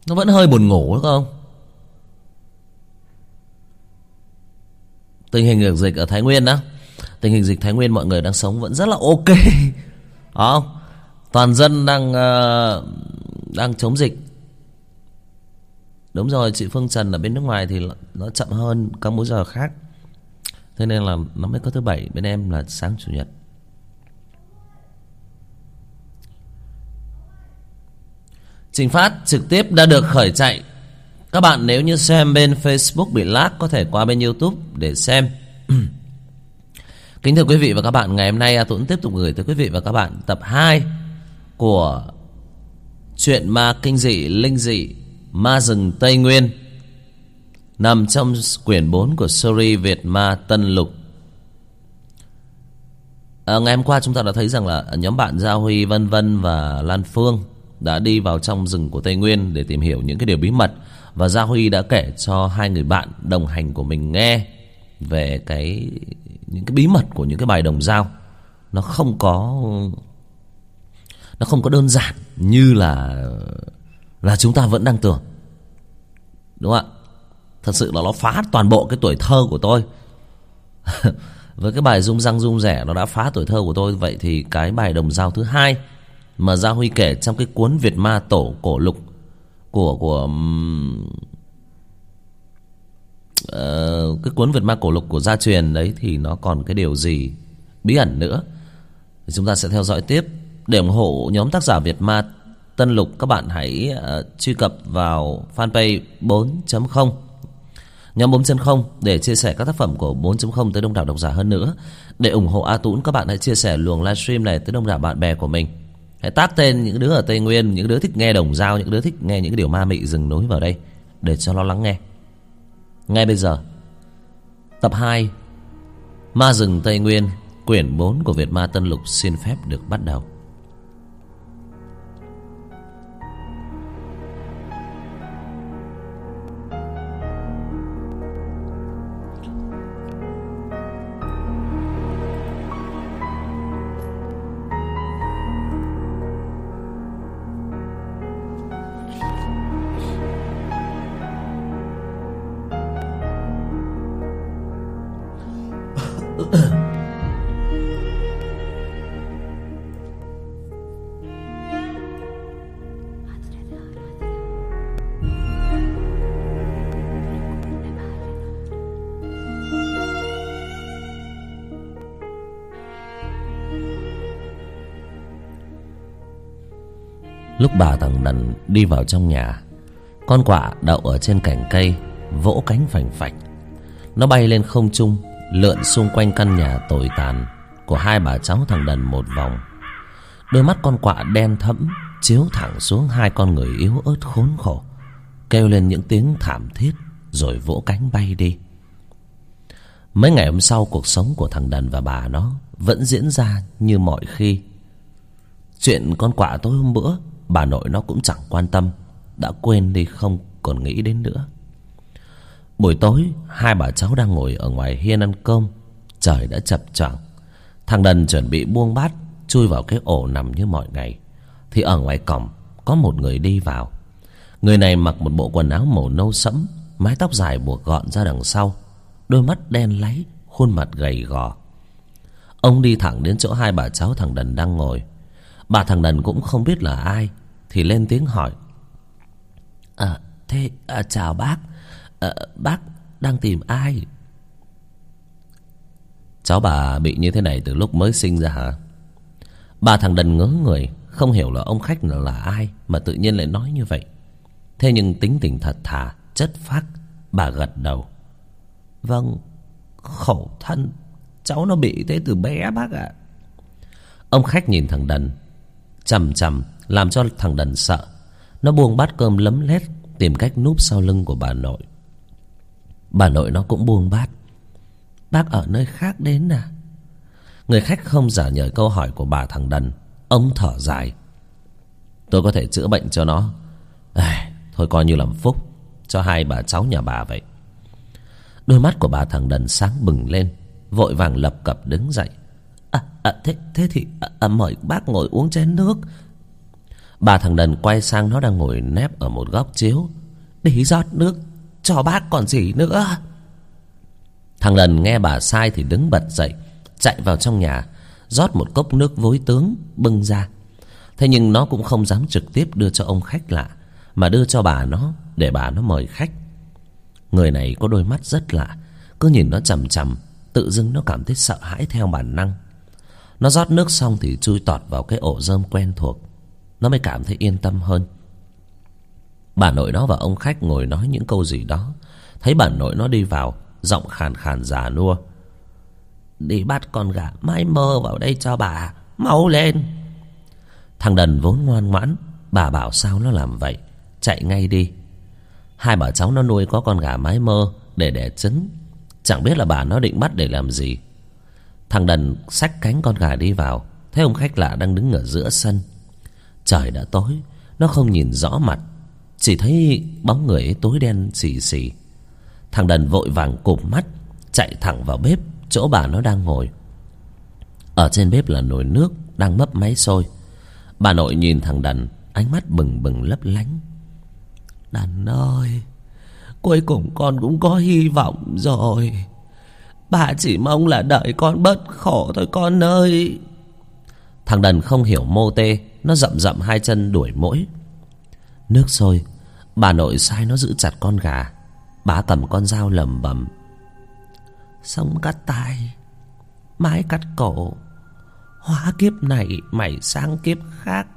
nó vẫn hơi buồn ngủ đúng không? Tình hình dịch ở Thái Nguyên đó, tình hình dịch Thái Nguyên mọi người đang sống vẫn rất là ok. Không? Toàn dân đang chống dịch. Đúng rồi, chị Phương Trần ở bên nước ngoài thì nó chậm hơn các múi giờ khác. Thế nên là nó mới có thứ bảy, bên em là sáng chủ nhật. Trình phát trực tiếp đã được khởi chạy. Các bạn nếu như xem bên Facebook bị lag có thể qua bên YouTube để xem. Kính thưa quý vị và các bạn, ngày hôm nay tôi cũng tiếp tục gửi tới quý vị và các bạn tập 2 của truyện ma kinh dị linh dị Ma Rừng Tây Nguyên, nằm trong quyển 4 của series Việt Ma Tân Lục. Ngày hôm qua chúng ta đã thấy rằng là nhóm bạn Gia Huy, Vân Vân và Lan Phương đã đi vào trong rừng của Tây Nguyên để tìm hiểu những cái điều bí mật. Và Gia Huy đã kể cho hai người bạn đồng hành của mình nghe về những cái bí mật của những cái bài đồng dao. Nó không có đơn giản như là chúng ta vẫn đang tưởng. Đúng không ạ? Thật sự là nó phá toàn bộ cái tuổi thơ của tôi. Với cái bài rung răng rung rẻ nó đã phá tuổi thơ của tôi. Vậy thì cái bài đồng dao thứ hai mà Gia Huy kể trong cái cuốn Việt Ma Tổ Cổ Lục của cái cuốn Việt Ma Cổ Lục của gia truyền đấy, thì nó còn cái điều gì bí ẩn nữa thì chúng ta sẽ theo dõi tiếp. Để ủng hộ nhóm tác giả Việt Ma Tân Lục, các bạn hãy truy cập vào fanpage 4.0 nhóm 4.0 để chia sẻ các tác phẩm của 4.0 tới đông đảo độc giả hơn nữa. Để ủng hộ A Tún, các bạn hãy chia sẻ luồng livestream này tới đông đảo bạn bè của mình. Hãy tag tên những đứa ở Tây Nguyên, những đứa thích nghe đồng dao, những đứa thích nghe những cái điều ma mị rừng núi vào đây để cho nó lắng nghe. Ngay bây giờ, tập 2 Ma Rừng Tây Nguyên, quyển 4 của Việt Ma Tân Lục xin phép được bắt đầu. Lúc bà thằng Đần đi vào trong nhà, con quạ đậu ở trên cành cây vỗ cánh phành phạch. Nó bay lên không trung, lượn xung quanh căn nhà tồi tàn của hai bà cháu thằng Đần một vòng. Đôi mắt con quạ đen thẫm chiếu thẳng xuống hai con người yếu ớt khốn khổ, kêu lên những tiếng thảm thiết rồi vỗ cánh bay đi. Mấy ngày hôm sau, cuộc sống của thằng Đần và bà nó vẫn diễn ra như mọi khi. Chuyện con quạ tối hôm bữa, bà nội nó cũng chẳng quan tâm, đã quên đi, không còn nghĩ đến nữa. Buổi tối, hai bà cháu đang ngồi ở ngoài hiên ăn cơm. Trời đã chập choạng. Thằng Đần chuẩn bị buông bát chui vào cái ổ nằm như mọi ngày, thì ở ngoài cổng có một người đi vào. Người này mặc một bộ quần áo màu nâu sẫm, mái tóc dài buộc gọn ra đằng sau, đôi mắt đen láy, khuôn mặt gầy gò. Ông đi thẳng đến chỗ hai bà cháu thằng Đần đang ngồi. Bà thằng Đần cũng không biết là ai thì lên tiếng hỏi: chào bác, bác đang tìm ai? Cháu bà bị như thế này từ lúc mới sinh ra hả? Bà thằng Đần ngớ người, không hiểu là ông khách là ai mà tự nhiên lại nói như vậy. Thế nhưng tính tình thật thà, chất phác, bà gật đầu: Vâng, khổ thân, cháu nó bị thế từ bé bác ạ. Ông khách nhìn thằng Đần chằm chằm, làm cho thằng Đần sợ. Nó buông bát cơm lấm lét, tìm cách núp sau lưng của bà nội. Bà nội nó cũng buông bát: Bác ở nơi khác đến à? Người khách không trả lời câu hỏi của bà thằng Đần. Ông thở dài: Tôi có thể chữa bệnh cho nó, thôi coi như làm phúc cho hai bà cháu nhà bà vậy. Đôi mắt của bà thằng Đần sáng bừng lên, vội vàng lập cập đứng dậy: Thế thì mời bác ngồi uống chén nước. Bà thằng Đần quay sang nó đang ngồi nép ở một góc chiếu. Đi rót nước cho bác còn gì nữa. Thằng Đần nghe bà sai thì đứng bật dậy, chạy vào trong nhà, rót một cốc nước vối tướng bưng ra. Thế nhưng nó cũng không dám trực tiếp đưa cho ông khách lạ, mà đưa cho bà nó để bà nó mời khách. Người này có đôi mắt rất lạ, cứ nhìn nó chằm chằm, tự dưng nó cảm thấy sợ hãi theo bản năng. Nó rót nước xong thì chui tọt vào cái ổ rơm quen thuộc, nó mới cảm thấy yên tâm hơn. Bà nội nó và ông khách ngồi nói những câu gì đó. Thấy bà nội nó đi vào, giọng khàn khàn già nua. Đi bắt con gà mái mơ vào đây cho bà, mau lên. Thằng Đần vốn ngoan ngoãn, bà bảo sao nó làm vậy, chạy ngay đi. Hai bà cháu nó nuôi có con gà mái mơ để đẻ trứng, chẳng biết là bà nó định bắt để làm gì. Thằng Đần xách cánh con gà đi vào, thấy ông khách lạ đang đứng ở giữa sân. Trời đã tối, nó không nhìn rõ mặt, chỉ thấy bóng người ấy tối đen xì xì. Thằng Đần vội vàng cụp mắt, chạy thẳng vào bếp chỗ bà nó đang ngồi. Ở trên bếp là nồi nước đang mấp máy sôi. Bà nội nhìn thằng Đần, ánh mắt bừng bừng lấp lánh. Đần ơi, cuối cùng con cũng có hy vọng rồi. Bà chỉ mong là đợi con bớt khổ thôi con ơi. Thằng Đần không hiểu mô tê, nó dậm dậm hai chân đuổi muỗi. Nước sôi, bà nội sai nó giữ chặt con gà. Bà cầm con dao lầm bầm. Sống cắt tai, mái cắt cổ, hóa kiếp này mày sang kiếp khác.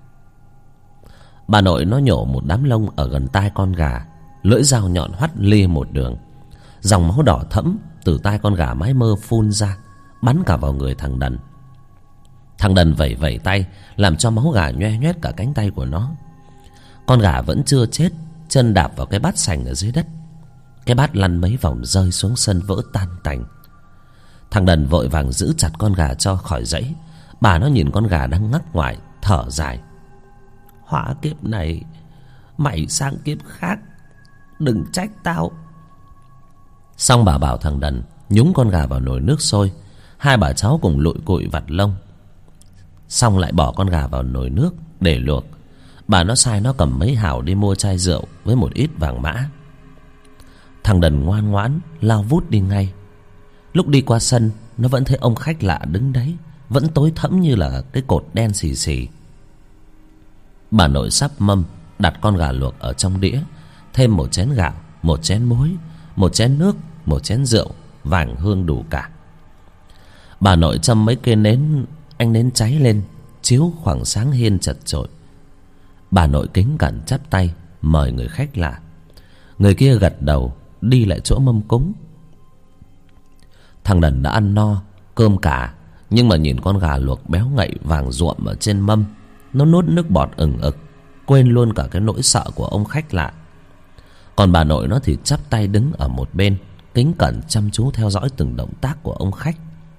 Bà nội nó nhổ một đám lông ở gần tai con gà, lưỡi dao nhọn hoắt lia một đường. Dòng máu đỏ thẫm từ tai con gà mái mơ phun ra, bắn cả vào người thằng Đần. Thằng Đần vẩy vẩy tay, làm cho máu gà nhoe nhoét cả cánh tay của nó. Con gà vẫn chưa chết, chân đạp vào cái bát sành ở dưới đất. Cái bát lăn mấy vòng rơi xuống sân vỡ tan tành. Thằng Đần vội vàng giữ chặt con gà cho khỏi dãy. Bà nó nhìn con gà đang ngắc ngoại, thở dài. Hóa kiếp này mày sang kiếp khác, đừng trách tao. Xong bà bảo thằng Đần nhúng con gà vào nồi nước sôi. Hai bà cháu cùng lụi cụi vặt lông, xong lại bỏ con gà vào nồi nước để luộc. Bà nó sai nó cầm mấy hào đi mua chai rượu với một ít vàng mã. Thằng Đần ngoan ngoãn lao vút đi ngay. Lúc đi qua sân, nó vẫn thấy ông khách lạ đứng đấy, vẫn tối thẫm như là cái cột đen xì xì. Bà nội sắp mâm, đặt con gà luộc ở trong đĩa, thêm một chén gạo, một chén muối, một chén nước, một chén rượu, vàng hương đủ cả. Bà nội châm mấy cây nến, ánh nến cháy lên, chiếu khoảng sáng hiên chật chội. Bà nội kính cẩn chắp tay mời người khách lạ. Người kia gật đầu, đi lại chỗ mâm cúng. Thằng Đần đã ăn no cơm cả, nhưng mà nhìn con gà luộc béo ngậy vàng ruộm ở trên mâm, nó nuốt nước bọt ừng ực, quên luôn cả cái nỗi sợ của ông khách lạ. Còn bà nội nó thì chắp tay đứng ở một bên, kính cẩn chăm chú theo dõi từng động tác của ông khách.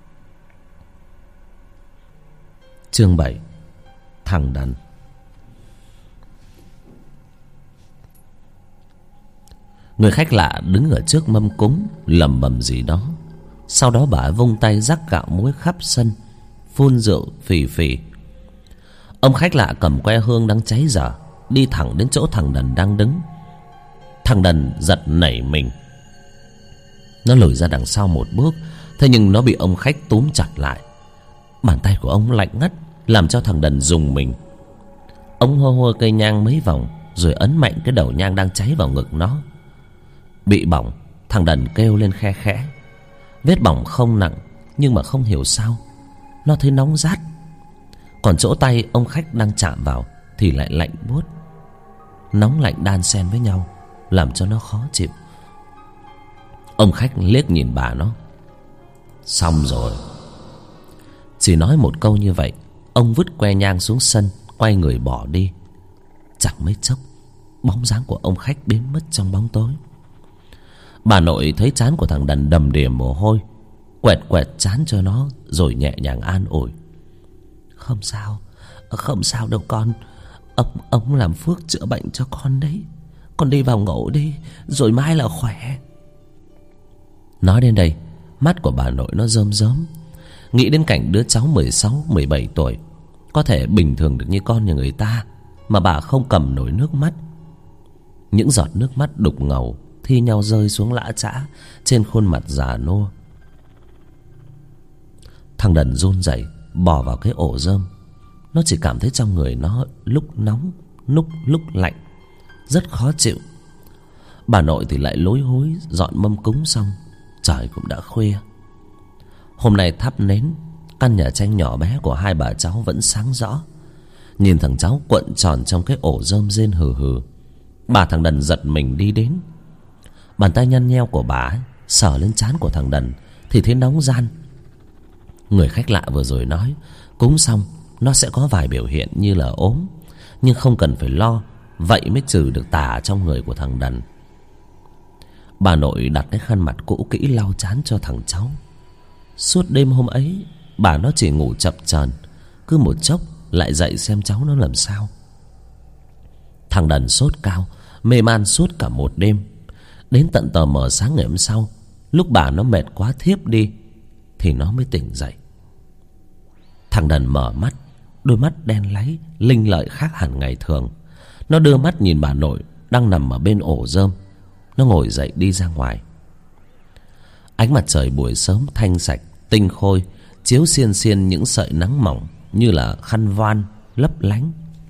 Chương 7. Thằng Đần. Người khách lạ đứng ở trước mâm cúng lẩm bẩm gì đó. Sau đó bà vung tay rắc gạo muối khắp sân, phun rượu phì phì. Ông khách lạ cầm que hương đang cháy dở, đi thẳng đến chỗ thằng Đần đang đứng. Thằng Đần giật nảy mình, nó lùi ra đằng sau một bước. Thế nhưng nó bị ông khách túm chặt lại. Bàn tay của ông lạnh ngắt, làm cho thằng Đần rùng mình. Ông hô hô cây nhang mấy vòng, rồi ấn mạnh cái đầu nhang đang cháy vào ngực nó. Bị bỏng, thằng Đần kêu lên khe khẽ. Vết bỏng không nặng, nhưng mà không hiểu sao nó thấy nóng rát. Còn chỗ tay ông khách đang chạm vào thì lại lạnh buốt. Nóng lạnh đan xen với nhau, làm cho nó khó chịu. Ông khách liếc nhìn bà nó. Xong rồi. Chỉ nói một câu như vậy, ông vứt que nhang xuống sân, quay người bỏ đi. Chẳng mấy chốc, bóng dáng của ông khách biến mất trong bóng tối. Bà nội thấy trán của thằng Đần đầm đìa mồ hôi, quẹt quẹt trán cho nó, rồi nhẹ nhàng an ủi. Không sao, không sao đâu con. Ông làm phước chữa bệnh cho con đấy. Con đi vào ngủ đi, rồi mai là khỏe. Nói đến đây, mắt của bà nội nó rơm rớm, nghĩ đến cảnh đứa cháu 16, 17 tuổi có thể bình thường được như con nhà người ta, mà bà không cầm nổi nước mắt. Những giọt nước mắt đục ngầu thi nhau rơi xuống lã chã trên khuôn mặt già nua. Thằng Đần run rẩy bò vào cái ổ rơm. Nó chỉ cảm thấy trong người nó lúc nóng lúc lạnh, rất khó chịu. Bà nội thì lại lối hối dọn mâm cúng xong. Trời cũng đã khuya. Hôm nay thắp nến, căn nhà tranh nhỏ bé của hai bà cháu vẫn sáng rõ. Nhìn thằng cháu cuộn tròn trong cái ổ rơm rên hừ hừ, bà thằng Đần giật mình đi đến. Bàn tay nhăn nheo của bà ấy sờ lên trán của thằng Đần thì thấy nóng ran. Người khách lạ vừa rồi nói cúng xong nó sẽ có vài biểu hiện như là ốm, nhưng không cần phải lo, vậy mới trừ được tà trong người của thằng Đần. Bà nội đặt cái khăn mặt cũ kỹ lau trán cho thằng cháu. Suốt đêm hôm ấy bà nó chỉ ngủ chập chờn, cứ một chốc lại dậy xem cháu nó làm sao. Thằng Đần sốt cao, mê man suốt cả một đêm. Đến tận tờ mờ sáng ngày hôm sau, lúc bà nó mệt quá thiếp đi thì nó mới tỉnh dậy. Thằng Đần mở mắt, đôi mắt đen láy linh lợi khác hẳn ngày thường. Nó đưa mắt nhìn bà nội đang nằm ở bên ổ rơm. Nó ngồi dậy đi ra ngoài. Ánh mặt trời buổi sớm thanh sạch tinh khôi chiếu xiên xiên những sợi nắng mỏng như là khăn voan lấp lánh.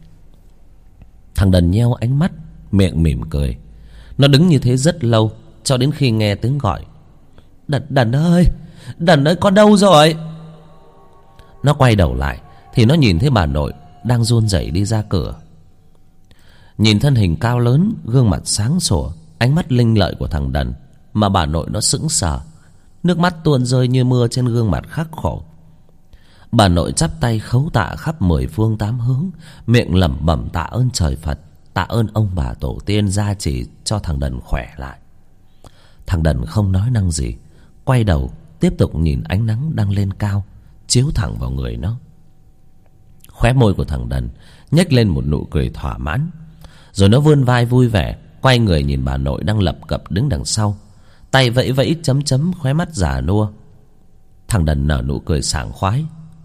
Thằng Đần nheo ánh mắt, miệng mỉm cười. Nó đứng như thế rất lâu, cho đến khi nghe tiếng gọi. Đần ơi, Đần ơi, con đâu rồi? Nó quay đầu lại thì nó nhìn thấy bà nội đang run rẩy đi ra cửa. Nhìn thân hình cao lớn, gương mặt sáng sủa, ánh mắt linh lợi của thằng Đần mà bà nội nó sững sờ. Nước mắt tuôn rơi như mưa trên gương mặt khắc khổ. Bà nội chắp tay khấu tạ khắp 10 phương 8 hướng, miệng lẩm bẩm tạ ơn trời Phật, tạ ơn ông bà tổ tiên gia trì cho thằng Đần khỏe lại. Thằng Đần không nói năng gì, quay đầu tiếp tục nhìn ánh nắng đang lên cao chiếu thẳng vào người nó. Khóe môi của thằng Đần nhếch lên một nụ cười thỏa mãn, rồi nó vươn vai vui vẻ quay người nhìn bà nội đang lập cập đứng đằng sau, tay vẫy vẫy chấm chấm khóe mắt già nua. Thằng Đần nở nụ cười sảng khoái.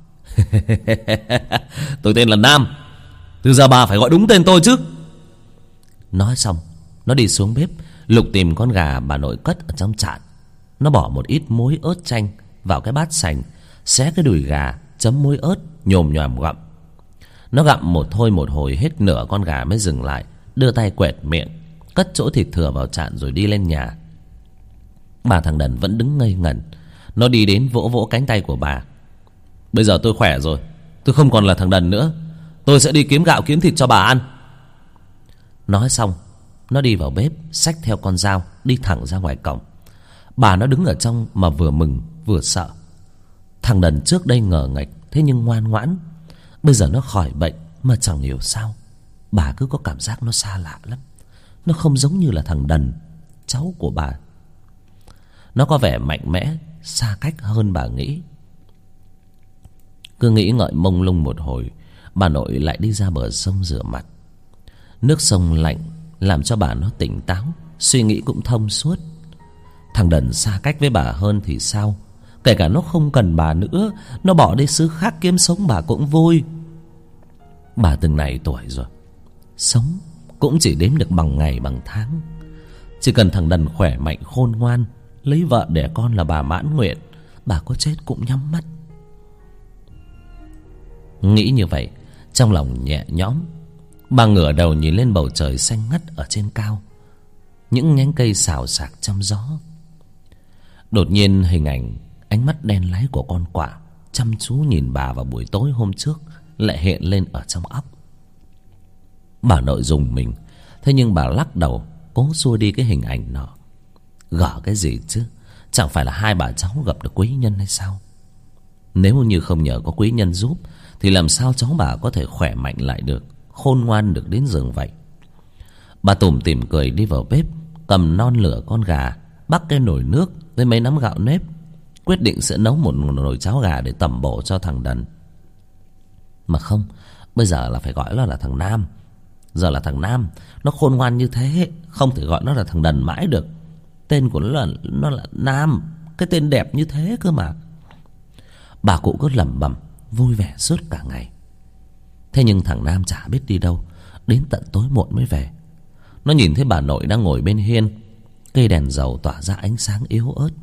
Tôi tên là Nam, từ giờ bà phải gọi đúng tên tôi chứ. Nói xong nó đi xuống bếp lục tìm con gà bà nội cất ở trong chạn. Nó bỏ một ít muối ớt chanh vào cái bát sành, xé cái đùi gà chấm muối ớt nhồm nhòm gặm. Nó gặm một thôi một hồi hết nửa con gà mới dừng lại, đưa tay quẹt miệng, cất chỗ thịt thừa vào chạn rồi đi lên nhà. Bà thằng Đần vẫn đứng ngây ngẩn. Nó đi đến vỗ vỗ cánh tay của bà. Bây giờ tôi khỏe rồi, tôi không còn là thằng Đần nữa. Tôi sẽ đi kiếm gạo kiếm thịt cho bà ăn. Nói xong nó đi vào bếp, xách theo con dao đi thẳng ra ngoài cổng. Bà nó đứng ở trong mà vừa mừng vừa sợ. Thằng Đần trước đây ngờ nghệch, thế nhưng ngoan ngoãn. Bây giờ nó khỏi bệnh mà chẳng hiểu sao bà cứ có cảm giác nó xa lạ lắm. Nó không giống như là thằng Đần, cháu của bà. Nó có vẻ mạnh mẽ, xa cách hơn bà nghĩ. Cứ nghĩ ngợi mông lung một hồi, bà nội lại đi ra bờ sông rửa mặt. Nước sông lạnh làm cho bà nó tỉnh táo, suy nghĩ cũng thông suốt. Thằng Đần xa cách với bà hơn thì sao? Kể cả nó không cần bà nữa, nó bỏ đi xứ khác kiếm sống bà cũng vui. Bà từng này tuổi rồi, sống cũng chỉ đếm được bằng ngày bằng tháng. Chỉ cần thằng Đần khỏe mạnh khôn ngoan, lấy vợ đẻ con là bà mãn nguyện. Bà có chết cũng nhắm mắt. Nghĩ như vậy, trong lòng nhẹ nhõm, bà ngửa đầu nhìn lên bầu trời xanh ngắt ở trên cao. Những nhánh cây xào xạc trong gió. Đột nhiên hình ảnh ánh mắt đen láy của con quạ chăm chú nhìn bà vào buổi tối hôm trước lại hiện lên ở trong óc. Bà nội rùng mình, thế nhưng bà lắc đầu cố xua đi cái hình ảnh nọ. Gở cái gì chứ, chẳng phải là hai bà cháu gặp được quý nhân hay sao? Nếu như không nhờ có quý nhân giúp thì làm sao cháu bà có thể khỏe mạnh lại được, khôn ngoan được đến giường vậy? Bà tủm tỉm cười đi vào bếp, cầm non lửa con gà, bắc cái nồi nước với mấy nắm gạo nếp, quyết định sẽ nấu một nồi cháo gà để tẩm bổ cho thằng Đần. Mà không, bây giờ là phải gọi nó là thằng Nam. Giờ là thằng Nam, nó khôn ngoan như thế, không thể gọi nó là thằng Đần mãi được. Tên của nó là Nam, cái tên đẹp như thế cơ mà. Bà cụ cứ lẩm bẩm vui vẻ suốt cả ngày. Thế nhưng thằng Nam chả biết đi đâu, đến tận tối muộn mới về. Nó nhìn thấy bà nội đang ngồi bên hiên, cây đèn dầu tỏa ra ánh sáng yếu ớt.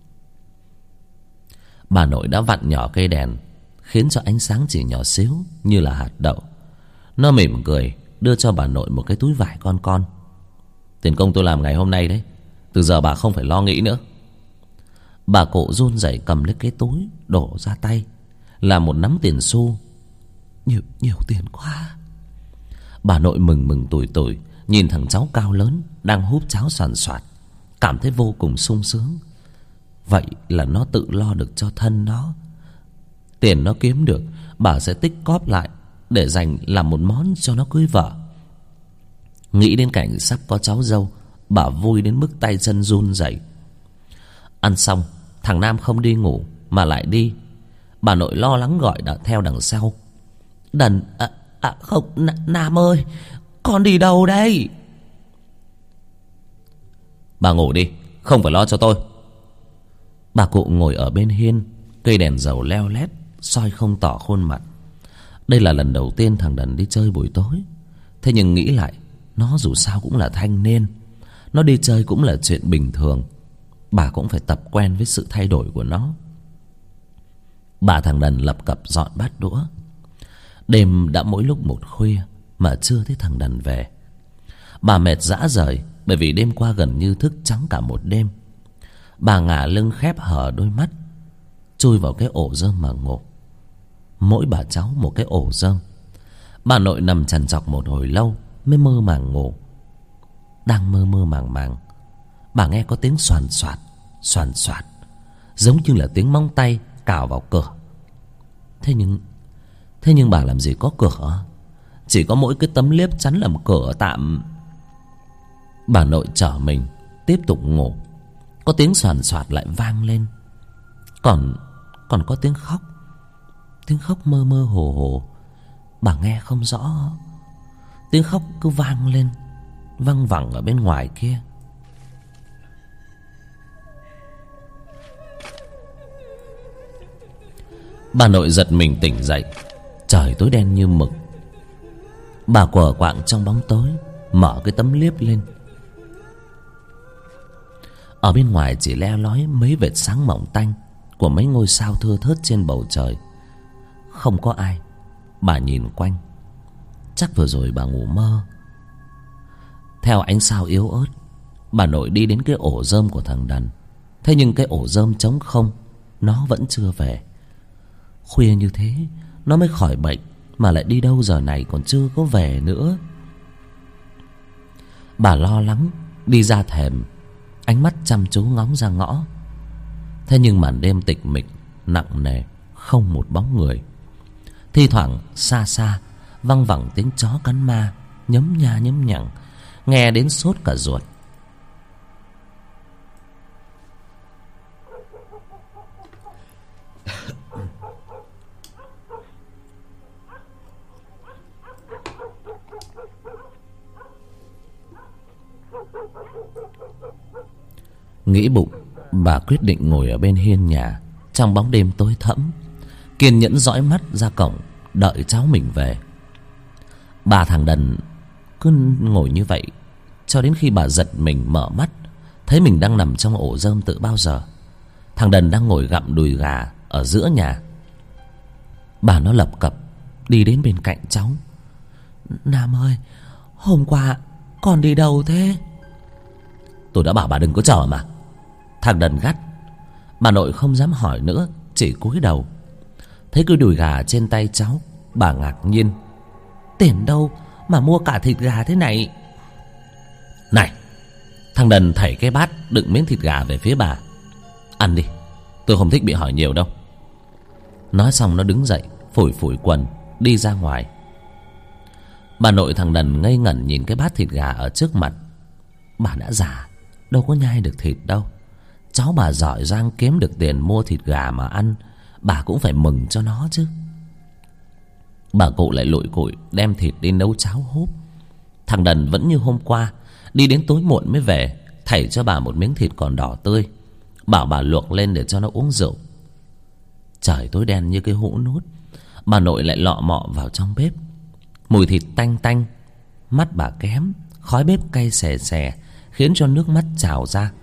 Bà nội đã vặn nhỏ cây đèn, khiến cho ánh sáng chỉ nhỏ xíu như là hạt đậu. Nó mỉm cười đưa cho bà nội một cái túi vải con. Tiền công tôi làm ngày hôm nay đấy, từ giờ bà không phải lo nghĩ nữa. Bà cụ run rẩy cầm lấy cái túi, đổ ra tay là một nắm tiền xu. Nhiều tiền quá. Bà nội mừng tủi tủi nhìn thằng cháu cao lớn đang húp cháo soàn soạt, cảm thấy vô cùng sung sướng. Vậy là nó tự lo được cho thân nó. Tiền nó kiếm được, bà sẽ tích cóp lại để dành làm một món cho nó cưới vợ. Nghĩ đến cảnh sắp có cháu dâu, bà vui đến mức tay chân run rẩy. Ăn xong, thằng Nam không đi ngủ mà lại đi. Bà nội lo lắng gọi theo đằng sau. Đần, không, Nam ơi, con đi đâu đây? Bà ngủ đi, không phải lo cho tôi. Bà cụ ngồi ở bên hiên, cây đèn dầu leo lét soi không tỏ khuôn mặt. Đây là lần đầu tiên thằng Đần đi chơi buổi tối. Thế nhưng nghĩ lại, nó dù sao cũng là thanh niên, nó đi chơi cũng là chuyện bình thường. Bà cũng phải tập quen với sự thay đổi của nó. Bà thằng Đần lập cập dọn bát đũa. Đêm đã mỗi lúc một khuya mà chưa thấy thằng Đần về. Bà mệt rã rời bởi vì đêm qua gần như thức trắng cả một đêm. Bà ngả lưng khép hờ đôi mắt, chui vào cái ổ rơm mà ngủ. Mỗi bà cháu một cái ổ rơm. Bà nội nằm trằn trọc một hồi lâu mới mơ màng ngủ. Đang mơ màng, bà nghe có tiếng xoàn xoạt, giống như là tiếng móng tay cào vào cửa. Thế nhưng bà làm gì có cửa, chỉ có mỗi cái tấm liếp chắn làm cửa tạm. Bà nội trở mình tiếp tục ngủ. Có tiếng xoàn xoạt lại vang lên. Còn có tiếng khóc mơ mơ hồ hồ. Bà nghe không rõ. Tiếng khóc cứ vang lên, văng vẳng ở bên ngoài kia. Bà nội giật mình tỉnh dậy. Trời tối đen như mực. Bà quờ quạng trong bóng tối, mở cái tấm liếp lên. Ở bên ngoài chỉ le lói mấy vệt sáng mỏng tanh của mấy ngôi sao thưa thớt trên bầu trời. Không có ai. Bà nhìn quanh. Chắc vừa rồi bà ngủ mơ. Theo ánh sao yếu ớt, bà nội đi đến cái ổ rơm của thằng Đần. Thế nhưng cái ổ rơm trống không, nó vẫn chưa về. Khuya như thế nó mới khỏi bệnh, mà lại đi đâu giờ này còn chưa có về nữa. Bà lo lắng đi ra thềm, ánh mắt chăm chú ngóng ra ngõ. Thế nhưng màn đêm tịch mịch nặng nề, không một bóng người. Thi thoảng xa xa văng vẳng tiếng chó cắn ma nhấm nha nhấm nhằng, nghe đến sốt cả ruột. Nghĩ bụng, bà quyết định ngồi ở bên hiên nhà trong bóng đêm tối thẫm, kiên nhẫn dõi mắt ra cổng đợi cháu mình về. Bà thằng Đần cứ ngồi như vậy cho đến khi bà giật mình mở mắt, thấy mình đang nằm trong ổ rơm từ bao giờ. Thằng Đần đang ngồi gặm đùi gà ở giữa nhà. Bà nó lập cập đi đến bên cạnh cháu. Nam ơi, hôm qua con đi đâu thế? Tôi đã bảo bà đừng có chờ mà. Thằng Đần gắt. Bà nội không dám hỏi nữa, chỉ cúi đầu. Thấy cái đùi gà trên tay cháu, bà ngạc nhiên. Tiền đâu mà mua cả thịt gà thế này? Này! Thằng Đần thảy cái bát đựng miếng thịt gà về phía bà. Ăn đi, tôi không thích bị hỏi nhiều đâu. Nói xong nó đứng dậy, phủi phủi quần, đi ra ngoài. Bà nội thằng Đần ngây ngẩn nhìn cái bát thịt gà ở trước mặt. Bà đã già, đâu có nhai được thịt đâu. Cháu bà giỏi giang kiếm được tiền mua thịt gà mà ăn, bà cũng phải mừng cho nó chứ. Bà cụ lại lụi cụi đem thịt đi nấu cháo húp. Thằng Đần vẫn như hôm qua, đi đến tối muộn mới về, thảy cho bà một miếng thịt còn đỏ tươi, bảo bà luộc lên để cho nó uống rượu. Trời tối đen như cái hũ nút. Bà nội lại lọ mọ vào trong bếp. Mùi thịt tanh tanh, mắt bà kém, khói bếp cay xè xè khiến cho nước mắt trào ra.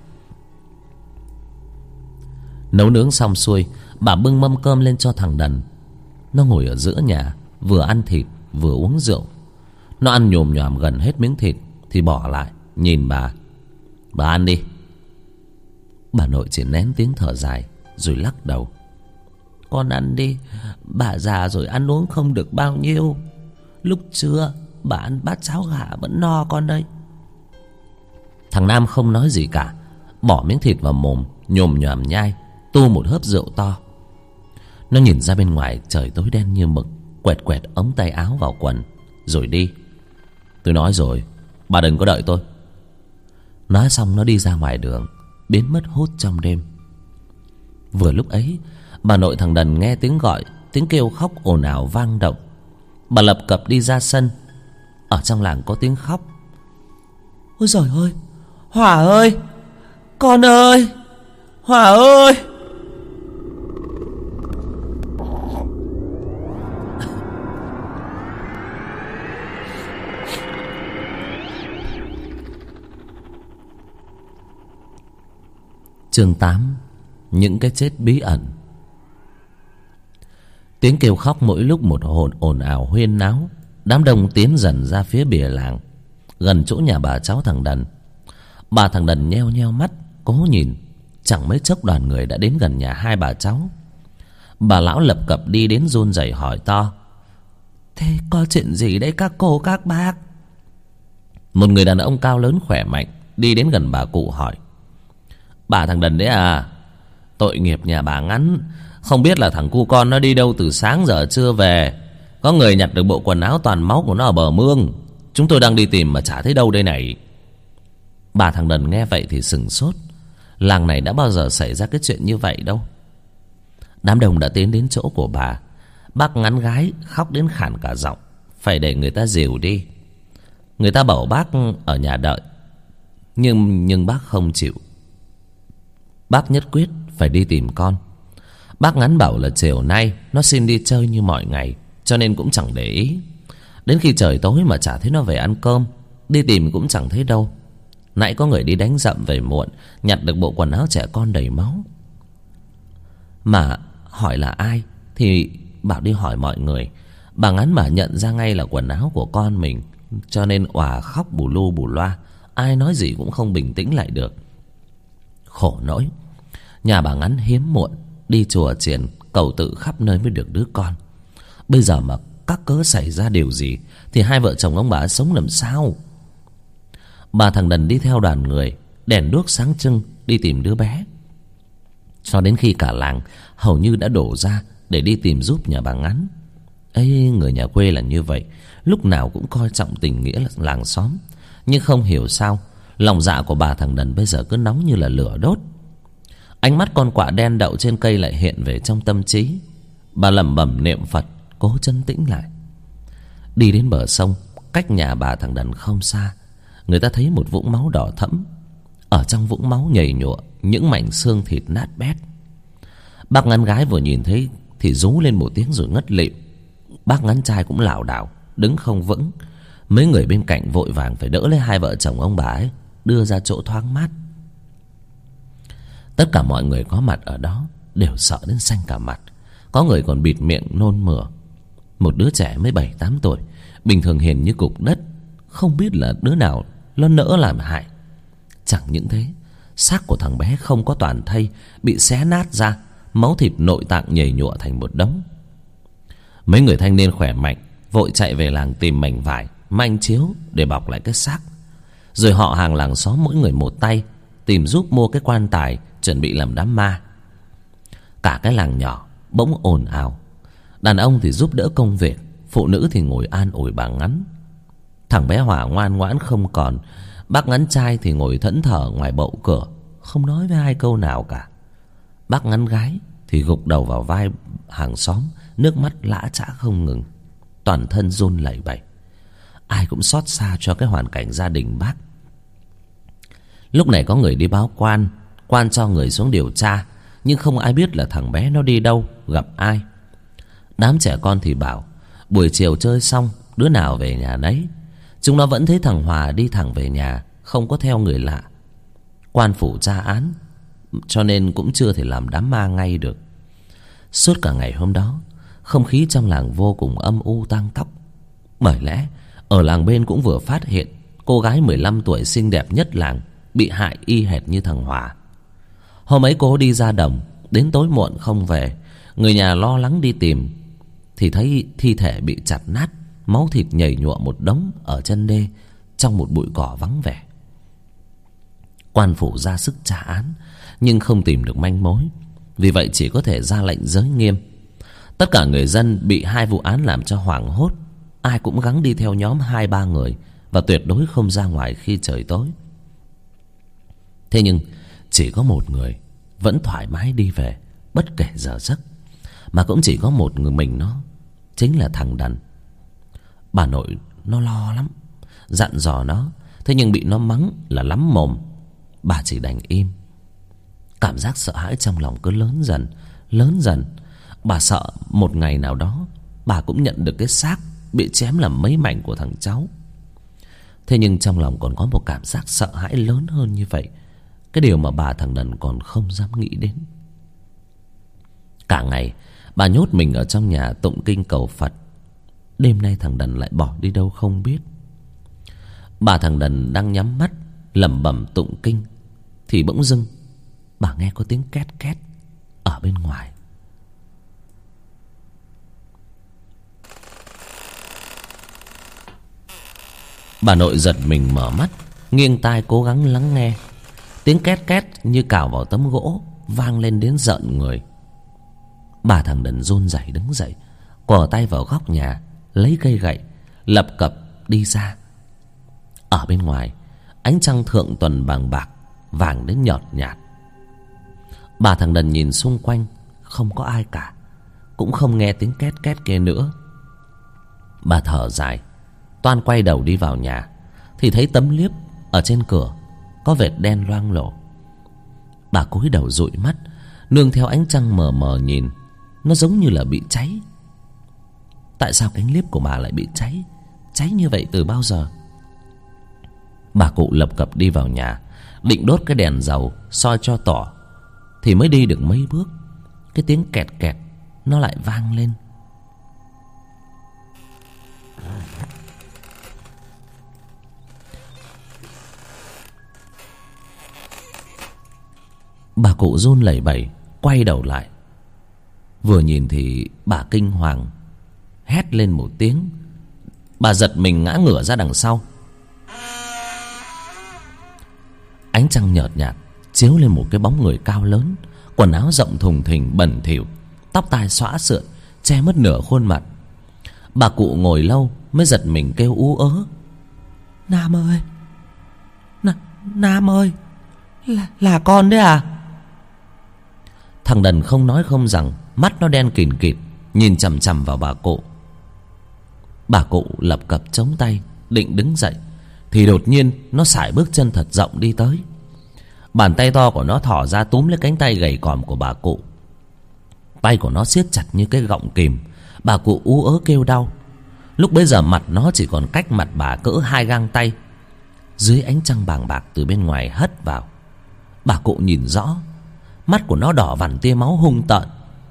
Nấu nướng xong xuôi, bà bưng mâm cơm lên cho thằng Đần. Nó ngồi ở giữa nhà, vừa ăn thịt vừa uống rượu. Nó ăn nhồm nhòm gần hết miếng thịt thì bỏ lại nhìn bà. Bà ăn đi. Bà nội chỉ nén tiếng thở dài rồi lắc đầu. Con ăn đi, bà già rồi ăn uống không được bao nhiêu. Lúc trưa bà ăn bát cháo gà vẫn no con đây. Thằng Nam không nói gì cả, bỏ miếng thịt vào mồm, nhồm nhòm nhai, tu một hớp rượu to. Nó nhìn ra bên ngoài trời tối đen như mực, quẹt quẹt ống tay áo vào quần rồi đi. Tôi nói rồi, bà đừng có đợi tôi. Nói xong nó đi ra ngoài đường, biến mất hút trong đêm. Vừa lúc ấy, bà nội thằng Đần nghe tiếng gọi, tiếng kêu khóc ồn ào vang động. Bà lập cập đi ra sân. Ở trong làng có tiếng khóc. Ôi giời ơi, Hòa ơi, con ơi, Hòa ơi. Chương 8. Những cái chết bí ẩn. Tiếng kêu khóc mỗi lúc một ồn ào huyên náo. Đám đông tiến dần ra phía bìa làng, gần chỗ nhà bà cháu thằng Đần. Bà thằng Đần nheo nheo mắt cố nhìn. Chẳng mấy chốc đoàn người đã đến gần nhà hai bà cháu. Bà lão lập cập đi đến run rẩy hỏi to. Thế có chuyện gì đấy các cô các bác? Một người đàn ông cao lớn khỏe mạnh đi đến gần bà cụ hỏi. Bà thằng Đần đấy à? Tội nghiệp nhà bà ngắn, không biết là thằng cu con nó đi đâu từ sáng giờ chưa về. Có người nhặt được bộ quần áo toàn máu của nó ở bờ mương. Chúng tôi đang đi tìm mà chả thấy đâu đây này. Bà thằng Đần nghe vậy thì sửng sốt. Làng này đã bao giờ xảy ra cái chuyện như vậy đâu. Đám đông đã tiến đến chỗ của bà. Bác ngắn gái khóc đến khản cả giọng, phải để người ta dìu đi. Người ta bảo bác ở nhà đợi, nhưng bác không chịu. Bác nhất quyết phải đi tìm con. Bác ngắn bảo là chiều nay nó xin đi chơi như mọi ngày, cho nên cũng chẳng để ý. Đến khi trời tối mà chả thấy nó về ăn cơm. Đi tìm cũng chẳng thấy đâu. Nãy có người đi đánh dặm về muộn, nhặt được bộ quần áo trẻ con đầy máu. Mà hỏi là ai thì bảo đi hỏi mọi người. Bà ngắn mà nhận ra ngay là quần áo của con mình, cho nên òa khóc bù lu bù loa. Ai nói gì cũng không bình tĩnh lại được. Khổ nỗi, nhà bà ngắn hiếm muộn đi chùa chiền cầu tự khắp nơi mới được đứa con. Bây giờ mà các cớ xảy ra điều gì thì hai vợ chồng ông bà sống làm sao? Bà thằng Đần đi theo đoàn người, đèn đuốc sáng trưng đi tìm đứa bé, cho đến khi cả làng hầu như đã đổ ra để đi tìm giúp nhà bà ngắn. Ấy, người nhà quê là như vậy, lúc nào cũng coi trọng tình nghĩa làng xóm. Nhưng không hiểu sao lòng dạ của bà thằng Đần bây giờ cứ nóng như là lửa đốt. Ánh mắt con quạ đen đậu trên cây lại hiện về trong tâm trí. Bà lẩm bẩm niệm Phật, cố trấn tĩnh lại. Đi đến bờ sông, cách nhà bà thằng Đần không xa, người ta thấy một vũng máu đỏ thẫm. Ở trong vũng máu nhầy nhụa những mảnh xương thịt nát bét. Bác ngắn gái vừa nhìn thấy thì rú lên một tiếng rồi ngất lịm. Bác ngắn trai cũng lảo đảo đứng không vững. Mấy người bên cạnh vội vàng phải đỡ lấy hai vợ chồng ông bà ấy, đưa ra chỗ thoáng mát. Tất cả mọi người có mặt ở đó đều sợ đến xanh cả mặt. Có người còn bịt miệng nôn mửa. Một đứa trẻ mới 7-8 tuổi, bình thường hiền như cục đất, không biết là đứa nào nó nỡ làm hại. Chẳng những thế, xác của thằng bé không có toàn thây, bị xé nát ra, máu thịt nội tạng nhầy nhụa thành một đống. Mấy người thanh niên khỏe mạnh vội chạy về làng tìm mảnh vải, manh chiếu để bọc lại cái xác. Rồi họ hàng làng xóm mỗi người một tay tìm giúp mua cái quan tài chuẩn bị làm đám ma. Cả cái làng nhỏ bỗng ồn ào. Đàn ông thì giúp đỡ công việc, phụ nữ thì ngồi an ủi bà ngắn. Thằng bé Hòa ngoan ngoãn không còn. Bác ngắn trai thì ngồi thẫn thờ ngoài bậu cửa, không nói với ai câu nào cả. Bác ngắn gái thì gục đầu vào vai hàng xóm, nước mắt lã chã không ngừng, toàn thân run lẩy bẩy. Ai cũng xót xa cho cái hoàn cảnh gia đình bác. Lúc này có người đi báo quan, quan cho người xuống điều tra, nhưng không ai biết là thằng bé nó đi đâu, gặp ai. Đám trẻ con thì bảo buổi chiều chơi xong đứa nào về nhà nấy. Chúng nó vẫn thấy thằng Hòa đi thẳng về nhà, không có theo người lạ. Quan phủ tra án, cho nên cũng chưa thể làm đám ma ngay được. Suốt cả ngày hôm đó, không khí trong làng vô cùng âm u tang tóc. Bởi lẽ ở làng bên cũng vừa phát hiện cô gái 15 tuổi xinh đẹp nhất làng bị hại y hệt như thằng Hòa. Hôm ấy cô đi ra đồng, đến tối muộn không về. Người nhà lo lắng đi tìm thì thấy thi thể bị chặt nát, máu thịt nhầy nhụa một đống ở chân đê trong một bụi cỏ vắng vẻ. Quan phủ ra sức tra án nhưng không tìm được manh mối, vì vậy chỉ có thể ra lệnh giới nghiêm. Tất cả người dân bị hai vụ án làm cho hoảng hốt, ai cũng gắng đi theo nhóm 2-3 người và tuyệt đối không ra ngoài khi trời tối. Thế nhưng chỉ có một người vẫn thoải mái đi về bất kể giờ giấc, mà cũng chỉ có một người mình nó, chính là thằng Đần. Bà nội nó lo lắm, dặn dò nó, thế nhưng bị nó mắng là lắm mồm. Bà chỉ đành im. Cảm giác sợ hãi trong lòng cứ lớn dần, lớn dần. Bà sợ một ngày nào đó bà cũng nhận được cái xác bị chém làm mấy mảnh của thằng cháu. Thế nhưng trong lòng còn có một cảm giác sợ hãi lớn hơn như vậy, cái điều mà bà thằng Đần còn không dám nghĩ đến. Cả ngày bà nhốt mình ở trong nhà tụng kinh cầu Phật. Đêm nay thằng Đần lại bỏ đi đâu không biết. Bà thằng Đần đang nhắm mắt lẩm bẩm tụng kinh thì bỗng dưng bà nghe có tiếng két két ở bên ngoài. Bà nội giật mình mở mắt, nghiêng tai cố gắng lắng nghe. Tiếng két két như cào vào tấm gỗ vang lên đến rợn người. Bà thằng Đần run rẩy đứng dậy, quờ tay vào góc nhà, lấy cây gậy lập cập đi ra. Ở bên ngoài, ánh trăng thượng tuần vàng bạc, vàng đến nhợt nhạt. Bà thằng Đần nhìn xung quanh, không có ai cả, cũng không nghe tiếng két két kia nữa. Bà thở dài, toan quay đầu đi vào nhà thì thấy tấm liếp ở trên cửa có vệt đen loang lổ. Bà cúi đầu dụi mắt, nương theo ánh trăng mờ mờ nhìn, nó giống như là bị cháy. Tại sao cánh liếp của bà lại bị cháy? Cháy như vậy từ bao giờ? Bà cụ lập cập đi vào nhà, định đốt cái đèn dầu soi cho tỏ, thì mới đi được mấy bước, cái tiếng kẹt kẹt nó lại vang lên. Bà cụ run lẩy bẩy quay đầu lại. Vừa nhìn thì bà kinh hoàng, hét lên một tiếng. Bà giật mình ngã ngửa ra đằng sau. Ánh trăng nhợt nhạt chiếu lên một cái bóng người cao lớn, quần áo rộng thùng thình bẩn thỉu, tóc tai xõa sượn che mất nửa khuôn mặt. Bà cụ ngồi lâu mới giật mình kêu ú ớ: Nam ơi, Nam ơi, là con đấy à? Thằng Đần không nói không rằng, mắt nó đen kìn kịt nhìn chằm chằm vào bà cụ. Bà cụ lập cập chống tay định đứng dậy thì đột nhiên nó sải bước chân thật rộng đi tới. Bàn tay to của nó thỏ ra túm lấy cánh tay gầy còm của bà cụ. Tay của nó siết chặt như cái gọng kìm. Bà cụ ú ớ kêu đau. Lúc bấy giờ mặt nó chỉ còn cách mặt bà cỡ 2 gang tay. Dưới ánh trăng bàng bạc từ bên ngoài hất vào, bà cụ nhìn rõ, mắt của nó đỏ vằn tia máu hung tợn.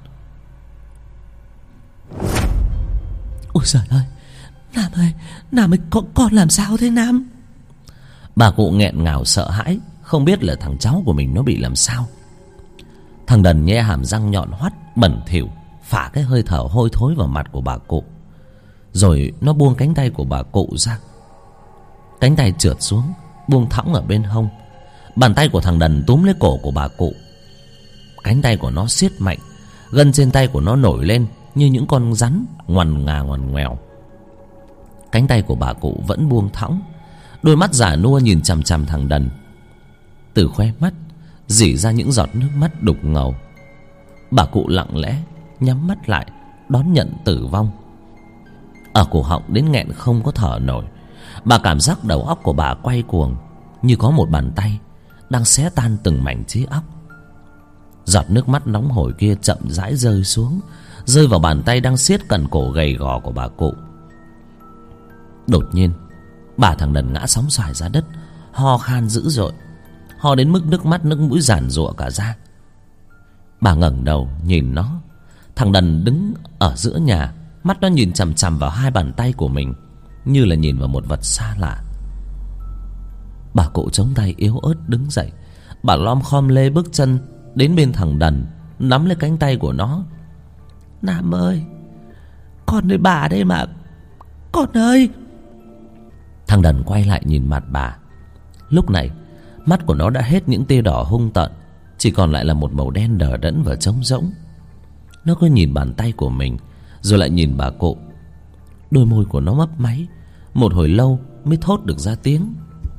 Ôi trời ơi, Nam ơi, con làm sao thế Nam? Bà cụ nghẹn ngào sợ hãi, không biết là thằng cháu của mình nó bị làm sao. Thằng Đần nhe hàm răng nhọn hoắt bẩn thỉu phả cái hơi thở hôi thối vào mặt của bà cụ. Rồi nó buông cánh tay của bà cụ ra. Cánh tay trượt xuống, buông thõng ở bên hông. Bàn tay của thằng Đần túm lấy cổ của bà cụ. Cánh tay của nó siết mạnh, gân trên tay của nó nổi lên như những con rắn ngoằn ngà ngoằn ngoèo. Cánh tay của bà cụ vẫn buông thõng, đôi mắt già nua nhìn chằm chằm thằng Đần. Từ khóe mắt rỉ ra những giọt nước mắt đục ngầu. Bà cụ lặng lẽ nhắm mắt lại đón nhận tử vong. Ở cổ họng đến nghẹn không có thở nổi. Bà cảm giác đầu óc của bà quay cuồng, như có một bàn tay đang xé tan từng mảnh trí óc. Giọt nước mắt nóng hổi kia chậm rãi rơi xuống, rơi vào bàn tay đang siết cần cổ gầy gò của bà cụ. Đột nhiên Bà thằng Đần ngã sóng xoài ra đất, ho khan dữ dội, ho đến mức nước mắt nước mũi giàn giụa cả ra. Bà ngẩng đầu nhìn nó. Thằng Đần đứng ở giữa nhà, mắt nó nhìn chằm chằm vào hai bàn tay của mình, như là nhìn vào một vật xa lạ. Bà cụ chống tay yếu ớt đứng dậy. Bà lom khom lê bước chân đến bên thằng Đần, nắm lấy cánh tay của nó. Nam ơi, con ơi, bà đây mà, con ơi. Thằng Đần quay lại nhìn mặt bà. Lúc này mắt của nó đã hết những tia đỏ hung tợn, chỉ còn lại là một màu đen đờ đẫn và trống rỗng. Nó cứ nhìn bàn tay của mình, rồi lại nhìn bà cụ. Đôi môi của nó mấp máy, một hồi lâu mới thốt được ra tiếng.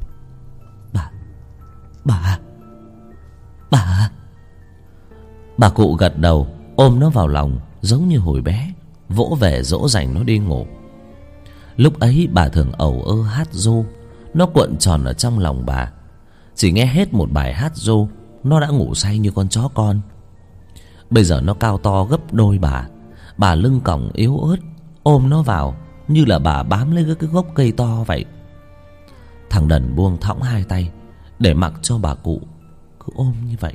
Bà cụ gật đầu, ôm nó vào lòng giống như hồi bé, vỗ về dỗ dành nó đi ngủ. Lúc ấy bà thường ẩu ơ hát ru, nó cuộn tròn ở trong lòng bà. Chỉ nghe hết một bài hát ru, nó đã ngủ say như con chó con. Bây giờ nó cao to gấp đôi bà lưng còng yếu ớt, ôm nó vào như là bà bám lấy cái gốc cây to vậy. Thằng Đần buông thõng hai tay để mặc cho bà cụ cứ ôm như vậy.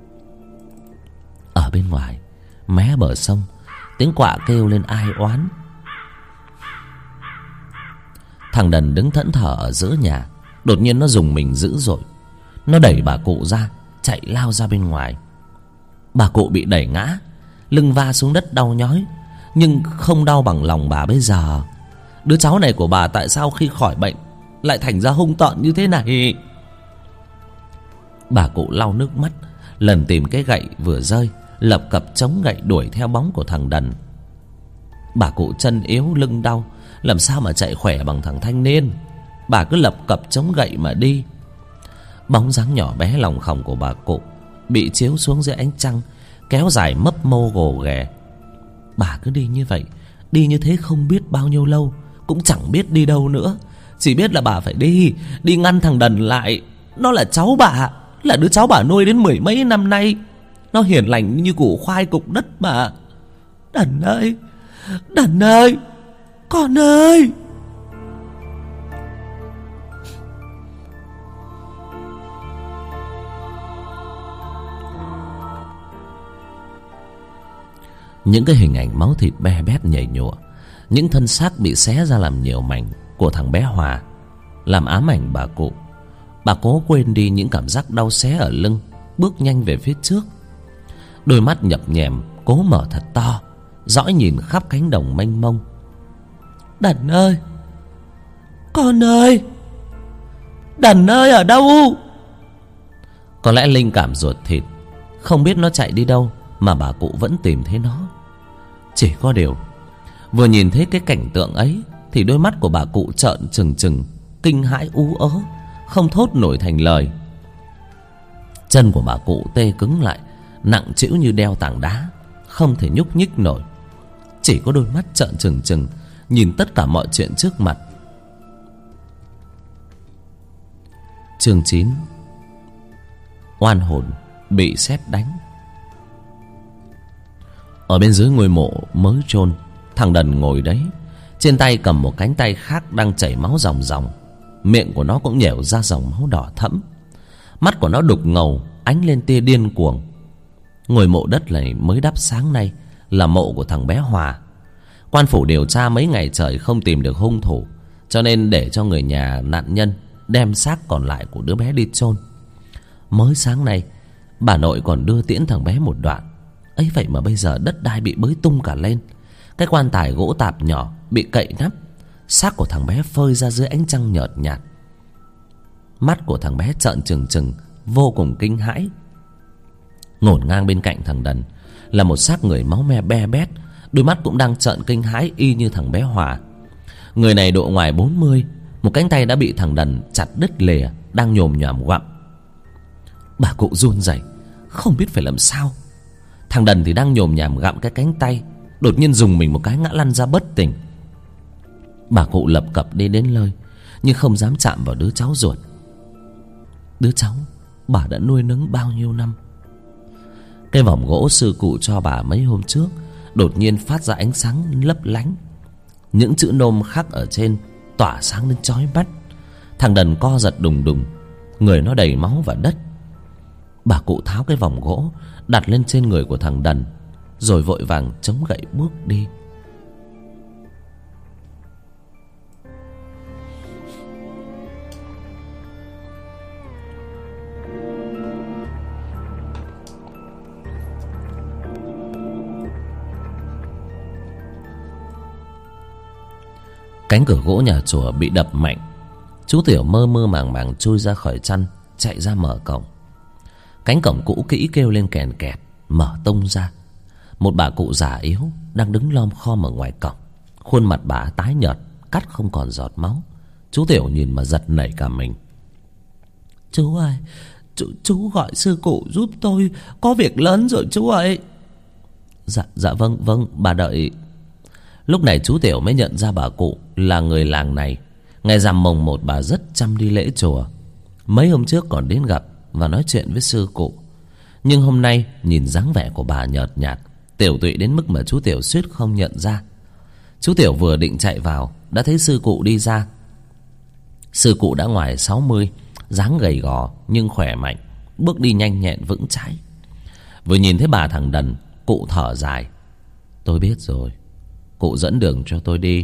Ở bên ngoài mé bờ sông, tiếng quạ kêu lên ai oán. Thằng Đần đứng thẫn thờ ở giữa nhà. Đột nhiên nó rùng mình dữ dội. Nó đẩy bà cụ ra, chạy lao ra bên ngoài. Bà cụ bị đẩy ngã, lưng va xuống đất đau nhói, nhưng không đau bằng lòng bà bây giờ. Đứa cháu này của bà tại sao khi khỏi bệnh lại thành ra hung tợn như thế này? Bà cụ lau nước mắt, lần tìm cái gậy vừa rơi, lập cập chống gậy đuổi theo bóng của thằng Đần. Bà cụ chân yếu lưng đau, làm sao mà chạy khỏe bằng thằng thanh niên. Bà cứ lập cập chống gậy mà đi. Bóng dáng nhỏ bé lòng khòng của bà cụ bị chiếu xuống dưới ánh trăng, kéo dài mấp mô gồ ghề. Bà cứ đi như vậy, đi như thế không biết bao nhiêu lâu, cũng chẳng biết đi đâu nữa. Chỉ biết là bà phải đi ngăn thằng Đần lại. Nó là cháu bà, là đứa cháu bà nuôi đến mười mấy năm nay. Nó hiền lành như củ khoai cục đất mà. Đần ơi, Đần ơi, con ơi. Những cái hình ảnh máu thịt be bét nhầy nhụa, những thân xác bị xé ra làm nhiều mảnh của thằng bé Hòa làm ám ảnh bà cụ. Bà cố quên đi những cảm giác đau xé ở lưng, bước nhanh về phía trước. Đôi mắt nhập nhèm cố mở thật to, dõi nhìn khắp cánh đồng mênh mông. Đần ơi, con ơi, Đần ơi ở đâu? Có lẽ linh cảm ruột thịt, không biết nó chạy đi đâu mà bà cụ vẫn tìm thấy nó. Chỉ có điều vừa nhìn thấy cái cảnh tượng ấy thì đôi mắt của bà cụ trợn trừng trừng, kinh hãi ú ớ, không thốt nổi thành lời. Chân của bà cụ tê cứng lại, nặng trĩu như đeo tảng đá, không thể nhúc nhích nổi. Chỉ có đôi mắt trợn trừng trừng nhìn tất cả mọi chuyện trước mặt. Chương 9. Oan hồn bị sét đánh. Ở bên dưới ngôi mộ mới chôn, thằng Đần ngồi đấy, trên tay cầm một cánh tay khác đang chảy máu ròng ròng. Miệng của nó cũng nhẻo ra dòng máu đỏ thẫm. Mắt của nó đục ngầu, ánh lên tia điên cuồng. Ngôi mộ đất này mới đắp sáng nay là mộ của thằng bé Hòa. Quan phủ điều tra mấy ngày trời không tìm được hung thủ, cho nên để cho người nhà nạn nhân đem xác còn lại của đứa bé đi chôn. Mới sáng nay bà nội còn đưa tiễn thằng bé một đoạn. Ấy vậy mà bây giờ đất đai bị bới tung cả lên. Cái quan tài gỗ tạp nhỏ bị cậy nắp, xác của thằng bé phơi ra dưới ánh trăng nhợt nhạt. Mắt của thằng bé trợn trừng trừng, vô cùng kinh hãi. Ngổn ngang bên cạnh thằng Đần là một xác người máu me be bét, đôi mắt cũng đang trợn kinh hãi y như thằng bé Hòa. Người này độ ngoài 40, một cánh tay đã bị thằng Đần chặt đứt lìa, đang nhồm nhòm gặm. Bà cụ run rẩy, không biết phải làm sao. Thằng Đần thì đang nhồm nhòm gặm cái cánh tay, đột nhiên dùng mình một cái ngã lăn ra bất tỉnh. Bà cụ lập cập đi đến nơi, nhưng không dám chạm vào đứa cháu ruột. Đứa cháu bà đã nuôi nấng bao nhiêu năm. Cái vòng gỗ sư cụ cho bà mấy hôm trước đột nhiên phát ra ánh sáng lấp lánh. Những chữ nôm khắc ở trên tỏa sáng lên chói mắt, Thằng đần co giật đùng đùng, người nó đầy máu và đất. Bà cụ tháo cái vòng gỗ đặt lên trên người của thằng đần, rồi vội vàng chống gậy bước đi. Cánh cửa gỗ nhà chùa bị đập mạnh. Chú Tiểu mơ mơ màng màng chui ra khỏi chăn, chạy ra mở cổng. Cánh cổng cũ kỹ kêu lên kèn kẹt, mở tung ra. Một bà cụ già yếu đang đứng lom khom ở ngoài cổng. Khuôn mặt bà tái nhợt, cắt không còn giọt máu. Chú Tiểu nhìn mà giật nảy cả mình. Chú ơi, chú gọi sư cụ giúp tôi, có việc lớn rồi chú ơi. Dạ vâng, bà đợi. Lúc này chú Tiểu mới nhận ra bà cụ là người làng này. Ngày rằm mồng 1 bà rất chăm đi lễ chùa. Mấy hôm trước còn đến gặp và nói chuyện với sư cụ. Nhưng hôm nay nhìn dáng vẻ của bà nhợt nhạt, tiểu tụy đến mức mà chú Tiểu suýt không nhận ra. Chú Tiểu vừa định chạy vào đã thấy sư cụ đi ra. Sư cụ đã ngoài 60, dáng gầy gò nhưng khỏe mạnh, bước đi nhanh nhẹn vững chãi. Vừa nhìn thấy bà thằng đần, cụ thở dài. Tôi biết rồi, cụ dẫn đường cho tôi đi.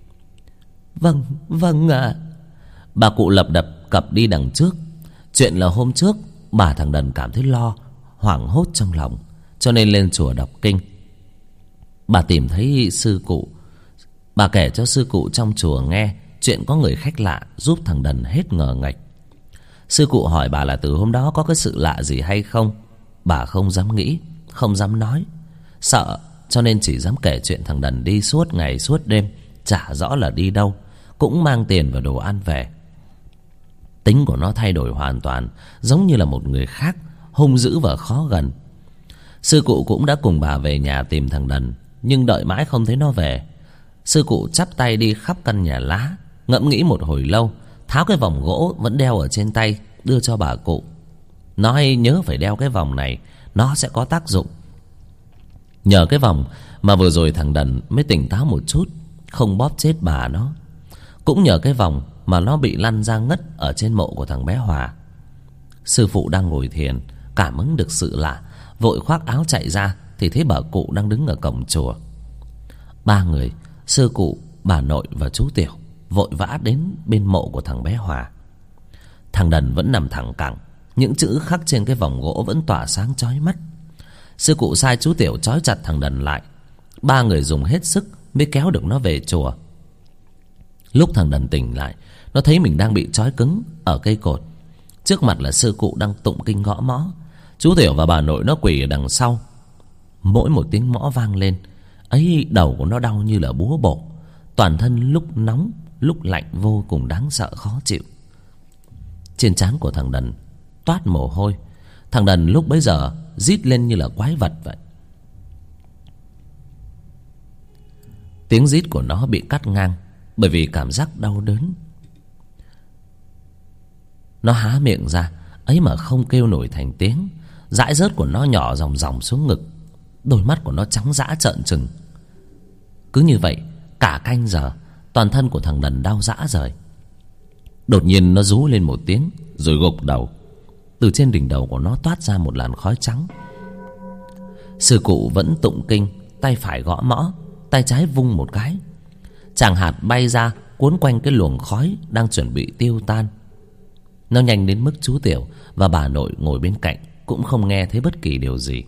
Vâng ạ. Bà cụ lập đập cập đi đằng trước. Chuyện là hôm trước bà thằng đần cảm thấy lo, hoảng hốt trong lòng, cho nên lên chùa đọc kinh. Bà tìm thấy sư cụ. Bà kể cho sư cụ trong chùa nghe chuyện có người khách lạ giúp thằng đần hết ngờ nghệch. Sư cụ hỏi bà là từ hôm đó có cái sự lạ gì hay không. Bà không dám nghĩ, không dám nói, sợ, cho nên chỉ dám kể chuyện thằng đần đi suốt ngày suốt đêm, chả rõ là đi đâu, cũng mang tiền và đồ ăn về. Tính của nó thay đổi hoàn toàn, giống như là một người khác, hung dữ và khó gần. Sư cụ cũng đã cùng bà về nhà tìm thằng đần, nhưng đợi mãi không thấy nó về. Sư cụ chắp tay đi khắp căn nhà lá, ngẫm nghĩ một hồi lâu, tháo cái vòng gỗ vẫn đeo ở trên tay đưa cho bà cụ. Nói nhớ phải đeo cái vòng này, nó sẽ có tác dụng. Nhờ cái vòng mà vừa rồi thằng đần mới tỉnh táo một chút, không bóp chết bà nó. Cũng nhờ cái vòng mà nó bị lăn ra ngất ở trên mộ của thằng bé Hòa. Sư phụ đang ngồi thiền, cảm ứng được sự lạ, vội khoác áo chạy ra thì thấy bà cụ đang đứng ở cổng chùa. Ba người, sư cụ, bà nội và chú Tiểu, vội vã đến bên mộ của thằng bé Hòa. Thằng đần vẫn nằm thẳng cẳng, những chữ khắc trên cái vòng gỗ vẫn tỏa sáng chói mắt. Sư cụ sai chú Tiểu trói chặt thằng đần lại. Ba người dùng hết sức mới kéo được nó về chùa. Lúc thằng đần tỉnh lại, nó thấy mình đang bị trói cứng ở cây cột. Trước mặt là sư cụ đang tụng kinh gõ mõ. Chú Tiểu và bà nội nó quỳ ở đằng sau. Mỗi một tiếng mõ vang lên ấy, đầu của nó đau như là búa bổ. Toàn thân lúc nóng lúc lạnh, vô cùng đáng sợ khó chịu. Trên trán của thằng đần toát mồ hôi. Thằng đần lúc bấy giờ rít lên như là quái vật vậy. Tiếng rít của nó bị cắt ngang bởi vì cảm giác đau đớn. Nó há miệng ra ấy mà không kêu nổi thành tiếng. Dãi rớt của nó nhỏ ròng ròng xuống ngực. Đôi mắt của nó trắng dã trợn trừng. Cứ như vậy cả canh giờ, toàn thân của thằng đần đau rã rời. Đột nhiên nó rú lên một tiếng rồi gục đầu. Từ trên đỉnh đầu của nó toát ra một làn khói trắng. Sư cụ vẫn tụng kinh, tay phải gõ mõ, tay trái vung một cái. Tràng hạt bay ra cuốn quanh cái luồng khói đang chuẩn bị tiêu tan. Nó nhanh đến mức chú Tiểu và bà nội ngồi bên cạnh cũng không nghe thấy bất kỳ điều gì.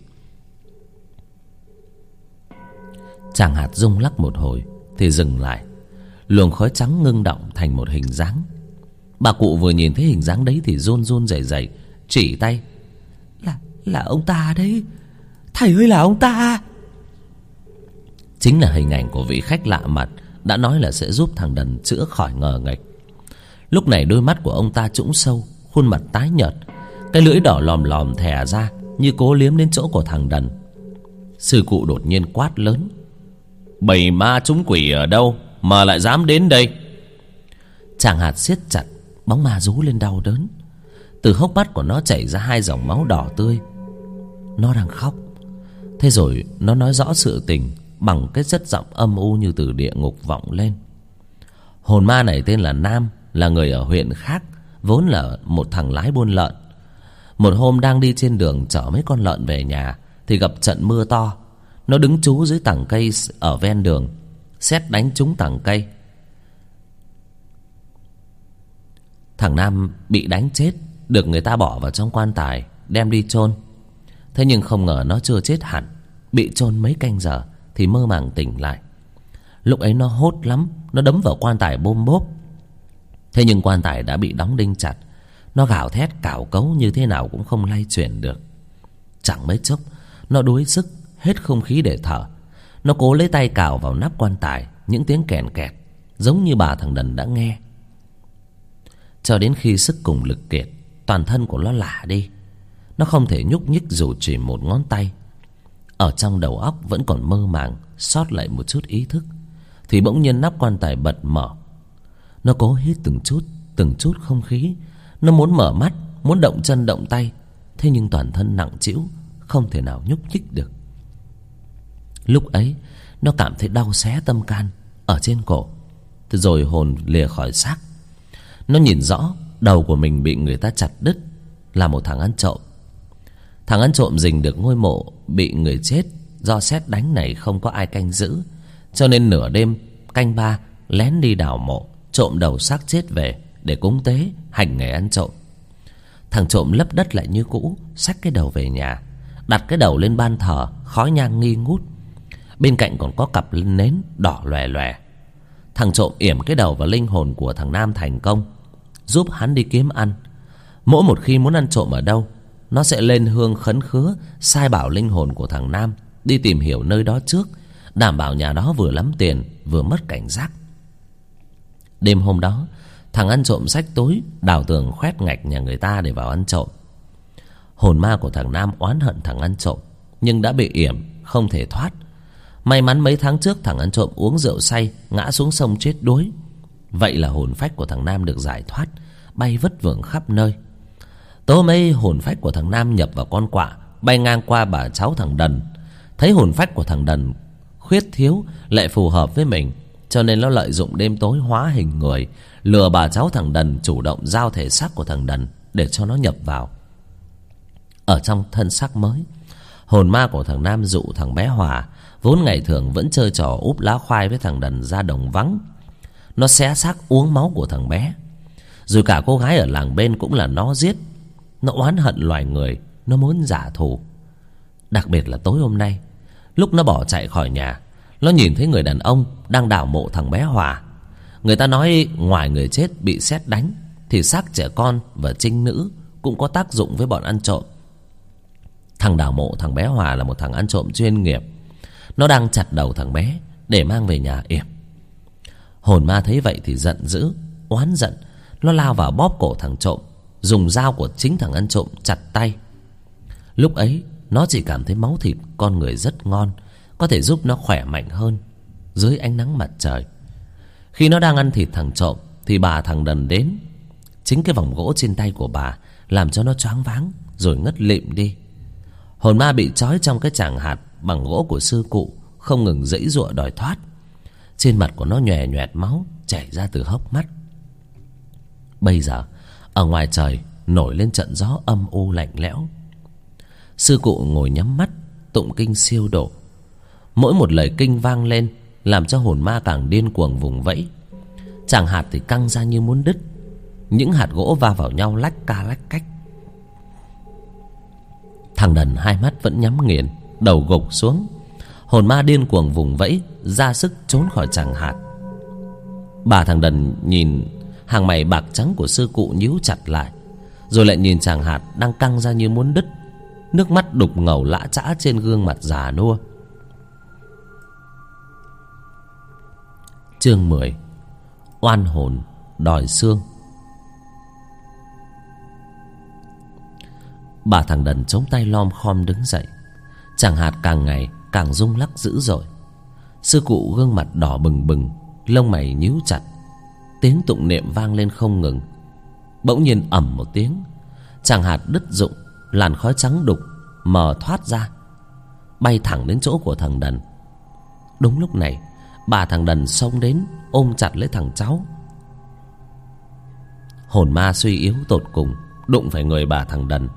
Tràng hạt rung lắc một hồi thì dừng lại. Luồng khói trắng ngưng động thành một hình dáng. Bà cụ vừa nhìn thấy hình dáng đấy thì run run rẩy rẩy chỉ tay. Là ông ta đấy, thầy ơi, là ông ta. Chính là hình ảnh của vị khách lạ mặt đã nói là sẽ giúp thằng đần chữa khỏi ngờ nghệch. Lúc này đôi mắt của ông ta trũng sâu, khuôn mặt tái nhợt, cái lưỡi đỏ lòm lòm thè ra như cố liếm đến chỗ của thằng đần. Sư cụ đột nhiên quát lớn: bầy ma chúng quỷ ở đâu mà lại dám đến đây? Tràng hạt siết chặt, bóng ma rú lên đau đớn. Từ hốc mắt của nó chảy ra 2 dòng máu đỏ tươi. Nó đang khóc. Thế rồi nó nói rõ sự tình bằng cái chất giọng âm u như từ địa ngục vọng lên. Hồn ma này tên là Nam, là người ở huyện khác, vốn là một thằng lái buôn lợn. Một hôm đang đi trên đường chở mấy con lợn về nhà thì gặp trận mưa to. Nó đứng trú dưới tảng cây ở ven đường, sét đánh trúng tảng cây. Thằng Nam bị đánh chết, được người ta bỏ vào trong quan tài đem đi chôn. Thế nhưng không ngờ nó chưa chết hẳn, bị chôn mấy canh giờ thì mơ màng tỉnh lại. Lúc ấy nó hốt lắm, nó đấm vào quan tài bôm bốp. Thế nhưng quan tài đã bị đóng đinh chặt. Nó gào thét cào cấu như thế nào cũng không lay chuyển được. Chẳng mấy chốc nó đuối sức, hết không khí để thở. Nó cố lấy tay cào vào nắp quan tài, những tiếng kèn kẹt giống như bà thằng Đần đã nghe. Cho đến khi sức cùng lực kiệt, toàn thân của nó lả đi. Nó không thể nhúc nhích dù chỉ một ngón tay. Ở trong đầu óc vẫn còn mơ màng, sót lại một chút ý thức, thì bỗng nhiên nắp quan tài bật mở. Nó cố hít từng chút không khí. Nó muốn mở mắt, muốn động chân động tay, thế nhưng toàn thân nặng trĩu, không thể nào nhúc nhích được. Lúc ấy nó cảm thấy đau xé tâm can ở trên cổ, rồi hồn lìa khỏi xác. Nó nhìn rõ đầu của mình bị người ta chặt đứt, là một thằng ăn trộm. Thằng ăn trộm rình được ngôi mộ bị người chết do sét đánh này không có ai canh giữ, cho nên nửa đêm canh ba lén đi đào mộ, trộm đầu xác chết về để cúng tế, hành nghề ăn trộm. Thằng trộm lấp đất lại như cũ, xách cái đầu về nhà, đặt cái đầu lên ban thờ, khói nhang nghi ngút. Bên cạnh còn có cặp nến đỏ lòe lòe. Thằng trộm yểm cái đầu vào linh hồn của thằng Nam thành công, giúp hắn đi kiếm ăn. Mỗi một khi muốn ăn trộm ở đâu, nó sẽ lên hương khấn khứa, sai bảo linh hồn của thằng Nam đi tìm hiểu nơi đó trước, đảm bảo nhà đó vừa lắm tiền vừa mất cảnh giác. Đêm hôm đó, thằng ăn trộm xách túi đào tường khoét ngạch nhà người ta để vào ăn trộm. Hồn ma của thằng Nam oán hận thằng ăn trộm, nhưng đã bị yểm, không thể thoát. May mắn mấy tháng trước thằng ăn trộm uống rượu say, ngã xuống sông chết đuối. Vậy là hồn phách của thằng Nam được giải thoát, bay vất vưởng khắp nơi. Tối mấy hồn phách của thằng Nam nhập vào con quạ, bay ngang qua bà cháu thằng Đần. Thấy hồn phách của thằng Đần khuyết thiếu lại phù hợp với mình, cho nên nó lợi dụng đêm tối hóa hình người, lừa bà cháu thằng Đần chủ động giao thể xác của thằng Đần để cho nó nhập vào. Ở trong thân xác mới, hồn ma của thằng Nam dụ thằng bé Hòa, vốn ngày thường vẫn chơi trò úp lá khoai với thằng Đần, ra đồng vắng. Nó xé xác uống máu của thằng bé. Rồi cả cô gái ở làng bên cũng là nó giết. Nó oán hận loài người, nó muốn trả thù. Đặc biệt là tối hôm nay, lúc nó bỏ chạy khỏi nhà, nó nhìn thấy người đàn ông đang đào mộ thằng bé Hòa. Người ta nói ngoài người chết bị sét đánh thì xác trẻ con và trinh nữ cũng có tác dụng với bọn ăn trộm. Thằng đào mộ thằng bé Hòa là một thằng ăn trộm chuyên nghiệp. Nó đang chặt đầu thằng bé để mang về nhà yểm. Hồn ma thấy vậy thì giận dữ, oán giận. Nó lao vào bóp cổ thằng trộm, dùng dao của chính thằng ăn trộm chặt tay. Lúc ấy nó chỉ cảm thấy máu thịt con người rất ngon, có thể giúp nó khỏe mạnh hơn dưới ánh nắng mặt trời. Khi nó đang ăn thịt thằng trộm thì bà thằng Đần đến. Chính cái vòng gỗ trên tay của bà làm cho nó choáng váng rồi ngất lịm đi. Hồn ma bị trói trong cái tràng hạt bằng gỗ của sư cụ, không ngừng giãy giụa đòi thoát. Trên mặt của nó nhòe nhòe máu chảy ra từ hốc mắt. Bây giờ ở ngoài trời nổi lên trận gió âm u lạnh lẽo. Sư cụ ngồi nhắm mắt tụng kinh siêu độ. Mỗi một lời kinh vang lên làm cho hồn ma càng điên cuồng vùng vẫy. Tràng hạt thì căng ra như muốn đứt. Những hạt gỗ va vào nhau lách ca lách cách. Thằng Đần hai mắt vẫn nhắm nghiền, đầu gục xuống. Hồn ma điên cuồng vùng vẫy, ra sức trốn khỏi tràng hạt. Bà thằng Đần nhìn hàng mày bạc trắng của sư cụ nhíu chặt lại, rồi lại nhìn tràng hạt đang căng ra như muốn đứt. Nước mắt đục ngầu lã chã trên gương mặt già nua. Chương 10. Oan hồn đòi xương. Bà thằng Đần chống tay lom khom đứng dậy. Tràng hạt càng ngày càng rung lắc dữ dội. Sư cụ gương mặt đỏ bừng bừng, lông mày nhíu chặt. Tiếng tụng niệm vang lên không ngừng. Bỗng nhiên ầm một tiếng, tràng hạt đứt rụng, làn khói trắng đục mờ thoát ra, bay thẳng đến chỗ của thằng Đần. Đúng lúc này bà thằng Đần xông đến ôm chặt lấy thằng cháu. Hồn ma suy yếu tột cùng đụng phải người bà thằng Đần.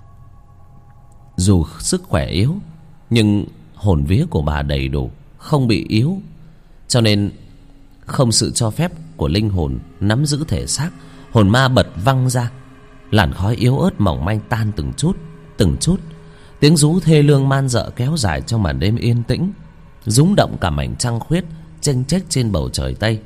Dù sức khỏe yếu, nhưng hồn vía của bà đầy đủ, không bị yếu, cho nên không sự cho phép của linh hồn nắm giữ thể xác, hồn ma bật văng ra. Làn khói yếu ớt mỏng manh tan từng chút, từng chút. Tiếng rú thê lương man dợ kéo dài trong màn đêm yên tĩnh, rúng động cả mảnh trăng khuyết chênh chếch trên bầu trời Tây.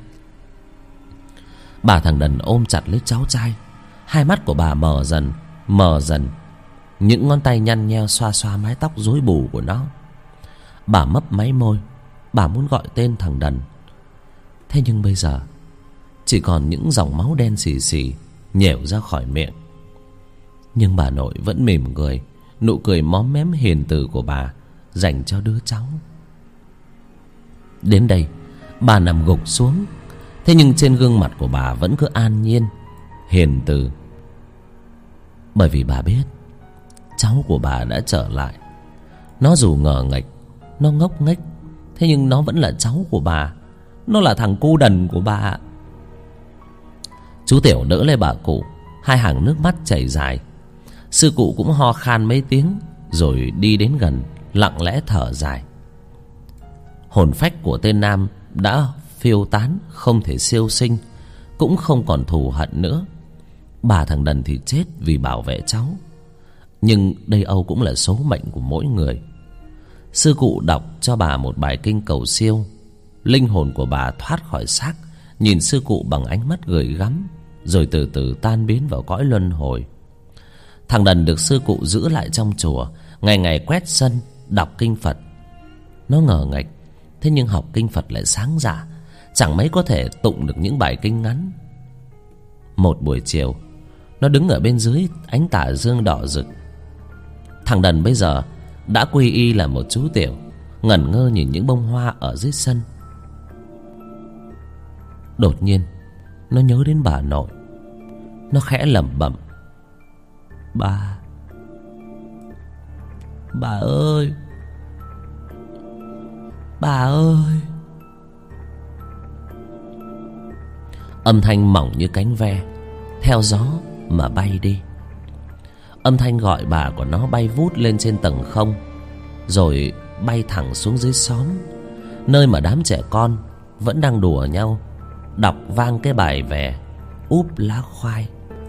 Bà thằng Đần ôm chặt lấy cháu trai. Hai mắt của bà mờ dần, mờ dần. Những ngón tay nhăn nheo xoa xoa mái tóc rối bù của nó. Bà mấp máy môi. Bà muốn gọi tên thằng Đần. Thế nhưng bây giờ chỉ còn những dòng máu đen xì xì nhểu ra khỏi miệng. Nhưng bà nội vẫn mỉm cười, nụ cười móm mém hiền từ của bà dành cho đứa cháu. Đến đây bà nằm gục xuống. Thế nhưng trên gương mặt của bà vẫn cứ an nhiên, hiền từ. Bởi vì bà biết cháu của bà đã trở lại. Nó dù ngờ nghệch, nó ngốc nghếch, thế nhưng nó vẫn là cháu của bà. Nó là thằng cu đần của bà. Chú Tiểu đỡ lấy bà cụ, hai hàng nước mắt chảy dài. Sư cụ cũng ho khan mấy tiếng, rồi đi đến gần, lặng lẽ thở dài. Hồn phách của tên Nam đã phiêu tán, không thể siêu sinh, cũng không còn thù hận nữa. Bà thằng Đần thì chết vì bảo vệ cháu. Nhưng đây âu cũng là số mệnh của mỗi người. Sư cụ đọc cho bà một bài kinh cầu siêu. Linh hồn của bà thoát khỏi xác, nhìn sư cụ bằng ánh mắt gửi gắm, rồi từ từ tan biến vào cõi luân hồi. Thằng Đần được sư cụ giữ lại trong chùa, ngày ngày quét sân, đọc kinh Phật. Nó ngờ nghệch, thế nhưng học kinh Phật lại sáng dạ, chẳng mấy có thể tụng được những bài kinh ngắn. Một buổi chiều, nó đứng ở bên dưới ánh tà dương đỏ rực. Thằng Đần bây giờ đã quy y là một chú tiểu, ngẩn ngơ nhìn những bông hoa ở dưới sân. Đột nhiên nó nhớ đến bà nội. Nó khẽ lẩm bẩm: Bà ơi, bà ơi. Âm thanh mỏng như cánh ve, theo gió mà bay đi. Âm thanh gọi bà của nó bay vút lên trên tầng không, rồi bay thẳng xuống dưới xóm, nơi mà đám trẻ con vẫn đang đùa nhau, đọc vang cái bài về úp lá khoai.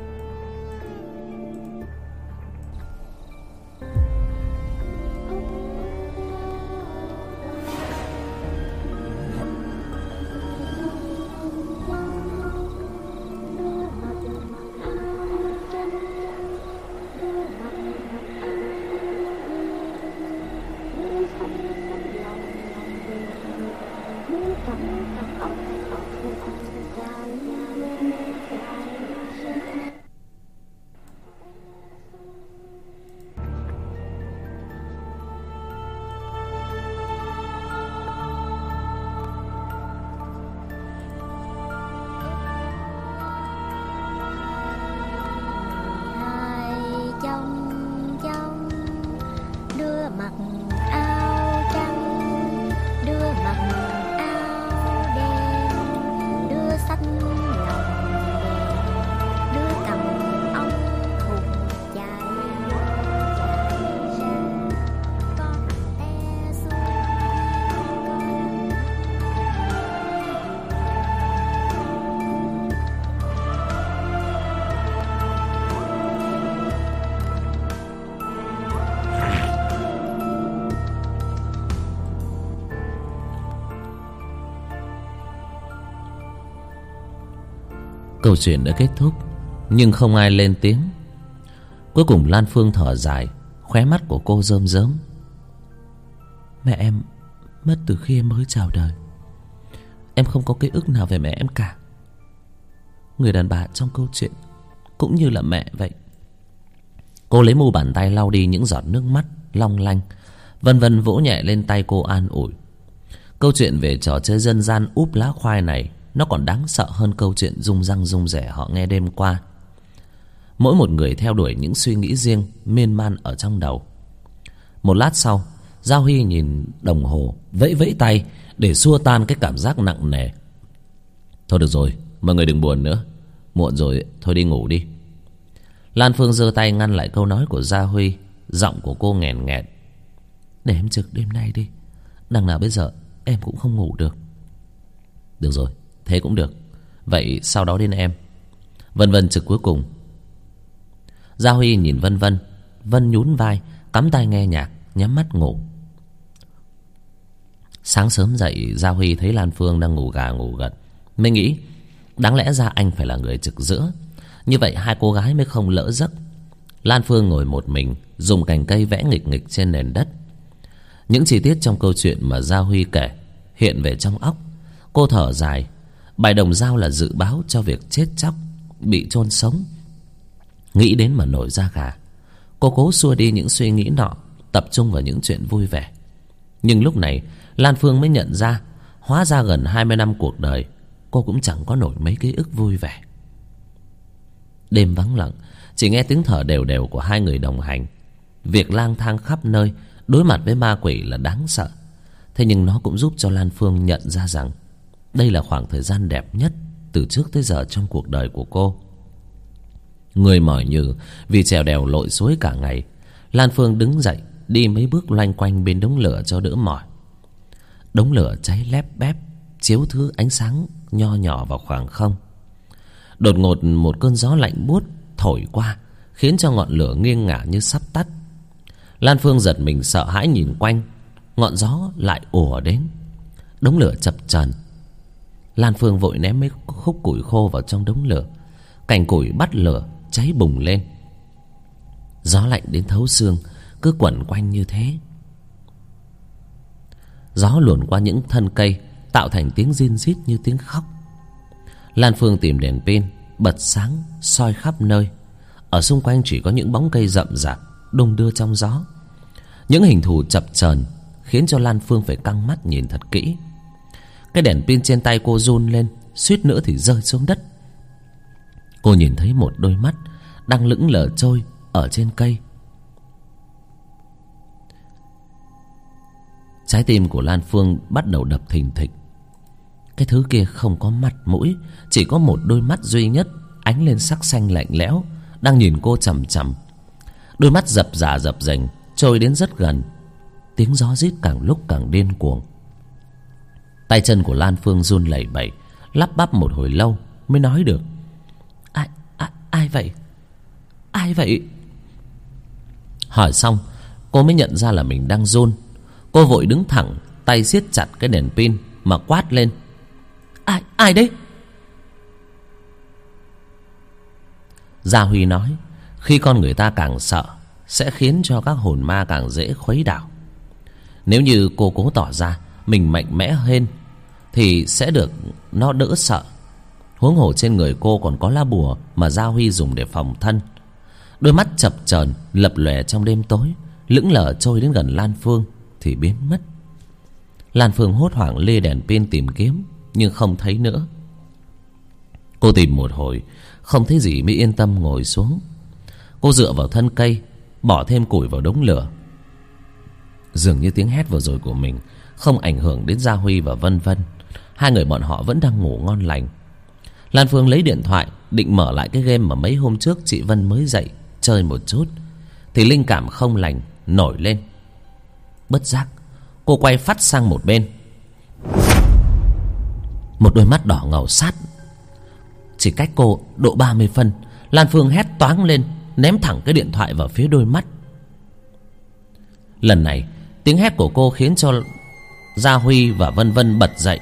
Câu chuyện đã kết thúc, nhưng không ai lên tiếng. Cuối cùng Lan Phương thở dài, khóe mắt của cô rơm rớm. Mẹ em mất từ khi em mới chào đời. Em không có ký ức nào về mẹ em cả. Người đàn bà trong câu chuyện cũng như là mẹ vậy. Cô lấy mu bàn tay lau đi những giọt nước mắt long lanh, vân vân vỗ nhẹ lên tay cô an ủi. Câu chuyện về trò chơi dân gian úp lá khoai này nó còn đáng sợ hơn câu chuyện rung răng rung rẻ họ nghe đêm qua. Mỗi một người theo đuổi những suy nghĩ riêng miên man ở trong đầu. Một lát sau, Giao Huy nhìn đồng hồ, vẫy vẫy tay để xua tan cái cảm giác nặng nề. Thôi được rồi, mọi người đừng buồn nữa. muộn rồi, thôi đi ngủ đi. Lan Phương giơ tay ngăn lại câu nói của Gia Huy. Giọng của cô nghẹn nghẹn. Để em trực đêm nay đi, đằng nào bây giờ em cũng không ngủ được. Được rồi, thế cũng được. Vậy sau đó đến em. Vân Vân trực cuối cùng. Gia Huy nhìn Vân Vân. Vân nhún vai, cắm tai nghe nhạc, nhắm mắt ngủ. Sáng sớm dậy, Gia Huy thấy Lan Phương đang ngủ gà ngủ gật, mới nghĩ đáng lẽ ra anh phải là người trực giữa, như vậy hai cô gái mới không lỡ giấc. Lan Phương ngồi một mình, dùng cành cây vẽ nghịch nghịch trên nền đất. Những chi tiết trong câu chuyện mà Gia Huy kể hiện về trong óc. Cô thở dài. Bài đồng dao là dự báo cho việc chết chóc, bị chôn sống. Nghĩ đến mà nổi da gà. Cô cố xua đi những suy nghĩ nọ, tập trung vào những chuyện vui vẻ. Nhưng lúc này Lan Phương mới nhận ra, hóa ra gần 20 năm cuộc đời cô cũng chẳng có nổi mấy ký ức vui vẻ. Đêm vắng lặng, chỉ nghe tiếng thở đều đều của hai người đồng hành. Việc lang thang khắp nơi, đối mặt với ma quỷ là đáng sợ. Thế nhưng nó cũng giúp cho Lan Phương nhận ra rằng đây là khoảng thời gian đẹp nhất từ trước tới giờ trong cuộc đời của cô. Người mỏi nhừ vì trèo đèo lội suối cả ngày, Lan Phương đứng dậy đi mấy bước loanh quanh bên đống lửa cho đỡ mỏi. Đống lửa cháy lép bép, chiếu thứ ánh sáng nho nhỏ vào khoảng không. Đột ngột một cơn gió lạnh buốt thổi qua, khiến cho ngọn lửa nghiêng ngả như sắp tắt. Lan Phương giật mình sợ hãi nhìn quanh. Ngọn gió lại ùa đến. Đống lửa chập chờn. Lan Phương vội ném mấy khúc củi khô vào trong đống lửa. Cành củi bắt lửa cháy bùng lên. Gió lạnh đến thấu xương, cứ quẩn quanh như thế. Gió luồn qua những thân cây, tạo thành tiếng rin rít như tiếng khóc. Lan Phương tìm đèn pin, bật sáng, soi khắp nơi. Ở xung quanh chỉ có những bóng cây rậm rạp đung đưa trong gió. Những hình thù chập chờn khiến cho Lan Phương phải căng mắt nhìn thật kỹ. Cái đèn pin trên tay cô run lên, suýt nữa thì rơi xuống đất. Cô nhìn thấy một đôi mắt đang lững lờ trôi ở trên cây. Trái tim của Lan Phương bắt đầu đập thình thịch. Cái thứ kia không có mặt mũi, chỉ có một đôi mắt duy nhất ánh lên sắc xanh lạnh lẽo, đang nhìn cô chằm chằm. Đôi mắt dập dà dập dềnh trôi đến rất gần. Tiếng gió rít càng lúc càng điên cuồng. Tay chân của Lan Phương run lẩy bẩy, lắp bắp một hồi lâu mới nói được: Ai vậy? Ai vậy? Hỏi xong cô mới nhận ra là mình đang run. Cô vội đứng thẳng, tay siết chặt cái đèn pin mà quát lên: Ai đấy? Gia Huy nói, khi con người ta càng sợ sẽ khiến cho các hồn ma càng dễ khuấy đảo. Nếu như cô cố tỏ ra mình mạnh mẽ hơn thì sẽ được nó đỡ sợ. Huống hồ trên người cô còn có lá bùa mà Gia Huy dùng để phòng thân. Đôi mắt chập chờn lập lòe trong đêm tối, lững lờ trôi đến gần Lan Phương thì biến mất. Lan Phương hốt hoảng lê đèn pin tìm kiếm, nhưng không thấy nữa. Cô tìm một hồi không thấy gì mới yên tâm ngồi xuống. Cô dựa vào thân cây, bỏ thêm củi vào đống lửa. Dường như tiếng hét vừa rồi của mình không ảnh hưởng đến Gia Huy và Vân Vân. Hai người bọn họ vẫn đang ngủ ngon lành. Lan Phương lấy điện thoại định mở lại cái game mà mấy hôm trước chị Vân mới dậy chơi một chút, thì linh cảm không lành nổi lên. Bất giác cô quay phắt sang một bên. Một đôi mắt đỏ ngầu sát chỉ cách cô độ 30 phân. Lan Phương hét toáng lên, ném thẳng cái điện thoại vào phía đôi mắt. Lần này tiếng hét của cô khiến cho Gia Huy và Vân Vân bật dậy.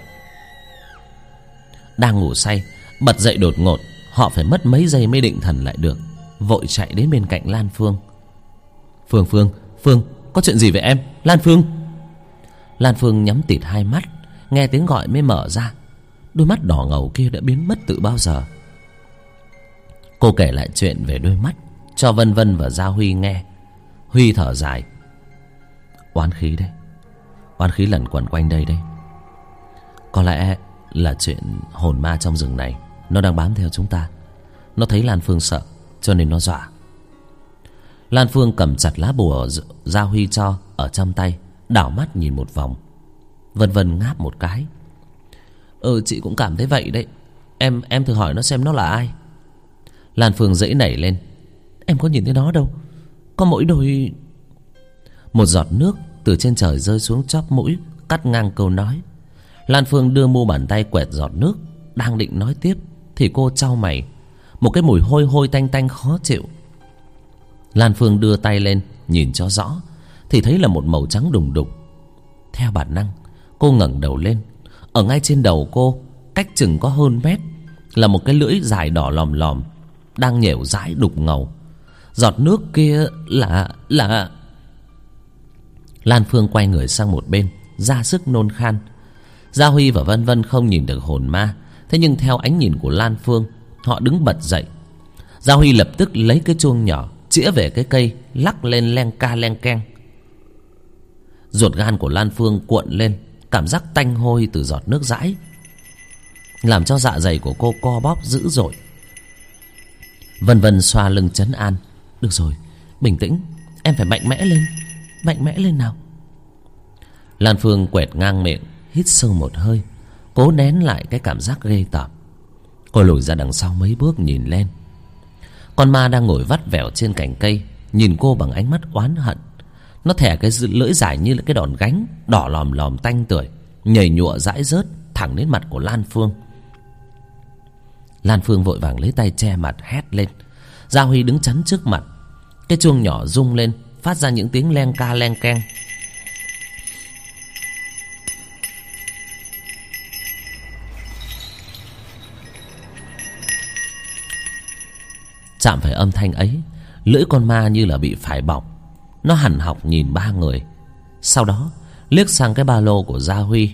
Đang ngủ say bật dậy đột ngột, họ phải mất mấy giây mới định thần lại được, vội chạy đến bên cạnh Lan Phương. Phương, có chuyện gì vậy em? Lan Phương. Lan Phương nhắm tịt hai mắt, nghe tiếng gọi mới mở ra. Đôi mắt đỏ ngầu kia đã biến mất từ bao giờ. Cô kể lại chuyện về đôi mắt cho Vân Vân và Gia Huy nghe. Huy thở dài: Oán khí đấy, oán khí lẩn quẩn quanh đây đấy. Có lẽ là chuyện hồn ma trong rừng này, nó đang bám theo chúng ta. Nó thấy Lan Phương sợ cho nên nó dọa. Lan Phương cầm chặt lá bùa Gia Huy cho ở trong tay, đảo mắt nhìn một vòng. Vân Vân ngáp một cái: chị cũng cảm thấy vậy đấy. Em thử hỏi nó xem nó là ai. Lan Phương dãy nảy lên. Em có nhìn thấy nó đâu, có mỗi đôi... Một giọt nước từ trên trời rơi xuống chóp mũi, cắt ngang câu nói. Lan Phương đưa mu bàn tay quẹt giọt nước, đang định nói tiếp thì cô chau mày. Một cái mùi hôi hôi tanh tanh khó chịu. Lan Phương đưa tay lên nhìn cho rõ thì thấy là một màu trắng đùng đục. Theo bản năng cô ngẩng đầu lên. Ở ngay trên đầu cô, cách chừng có hơn mét, là một cái lưỡi dài đỏ lòm lòm đang nhểu dãi đục ngầu. Giọt nước kia là... Lan Phương quay người sang một bên, ra sức nôn khan. Gia Huy và Vân Vân không nhìn được hồn ma, thế nhưng theo ánh nhìn của Lan Phương, họ đứng bật dậy. Gia Huy lập tức lấy cái chuông nhỏ chĩa về cái cây, lắc lên len ca len keng. Ruột gan của Lan Phương cuộn lên, cảm giác tanh hôi từ giọt nước dãi làm cho dạ dày của cô co bóp dữ dội. Vân Vân xoa lưng trấn an. Được rồi, bình tĩnh, em phải mạnh mẽ lên. Mạnh mẽ lên nào. Lan Phương quẹt ngang miệng, hít sâu một hơi, cố nén lại cái cảm giác ghê tởm. Cô lùi ra đằng sau mấy bước nhìn lên. Con ma đang ngồi vắt vẻo trên cành cây, nhìn cô bằng ánh mắt oán hận. Nó thè cái lưỡi dài như là cái đòn gánh, đỏ lòm lòm tanh tưởi, nhầy nhụa dãi rớt thẳng đến mặt của Lan Phương. Lan Phương vội vàng lấy tay che mặt hét lên. Gia Huy đứng chắn trước mặt. Cái chuông nhỏ rung lên, phát ra những tiếng len ca len keng. Chạm phải âm thanh ấy, lưỡi con ma như là bị phải bỏng. Nó hằn học nhìn ba người, sau đó liếc sang cái ba lô của Gia Huy.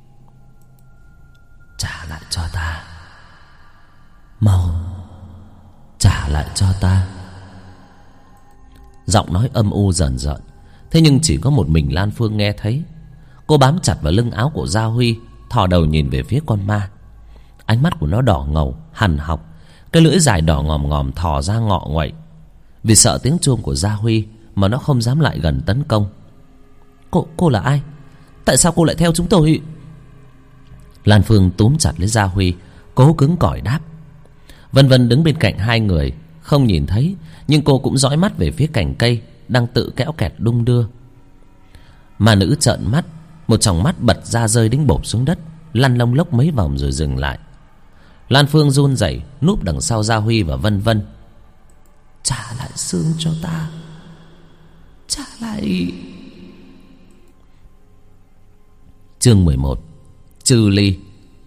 Trả lại cho ta, mau trả lại cho ta. Giọng nói âm u dần dần, thế nhưng chỉ có một mình Lan Phương nghe thấy. Cô bám chặt vào lưng áo của Gia Huy, thò đầu nhìn về phía con ma. Ánh mắt của nó đỏ ngầu, hằn học, cái lưỡi dài đỏ ngòm ngòm thò ra ngọ nguậy. Vì sợ tiếng chuông của Gia Huy mà nó không dám lại gần tấn công. Cô là ai? Tại sao cô lại theo chúng tôi? Lan Phương túm chặt lấy Gia Huy, cố cứng cỏi đáp. Vân Vân đứng bên cạnh hai người, không nhìn thấy, nhưng cô cũng dõi mắt về phía cành cây đang tự kéo kẹt đung đưa. Mà nữ trợn mắt, một tròng mắt bật ra rơi đinh bộp xuống đất, lăn lông lốc mấy vòng rồi dừng lại. Lan Phương run rẩy núp đằng sau Gia Huy và Vân Vân. Trả lại xương cho ta, trả lại. Chương 11. Trừ ly.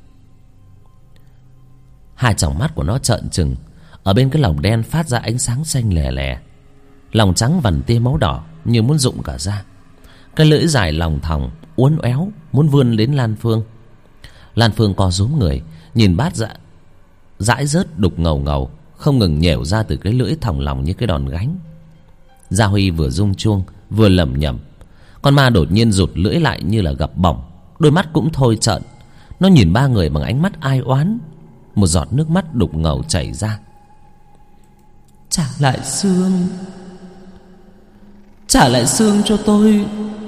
Hai tròng mắt của nó trợn trừng, ở bên cái lồng đen phát ra ánh sáng xanh lè lè. Lòng trắng vằn tia máu đỏ như muốn rụng cả ra. Cái lưỡi dài lòng thòng uốn éo muốn vươn đến Lan Phương. Lan Phương co rúm người, nhìn bát dãi rớt đục ngầu ngầu không ngừng nhẻo ra từ cái lưỡi thòng lòng như cái đòn gánh. Gia Huy vừa rung chuông vừa lẩm nhẩm. Con ma đột nhiên rụt lưỡi lại như là gặp bỏng, đôi mắt cũng thôi trợn. Nó nhìn ba người bằng ánh mắt ai oán. Một giọt nước mắt đục ngầu chảy ra. Trả lại xương, trả lại xương cho tôi.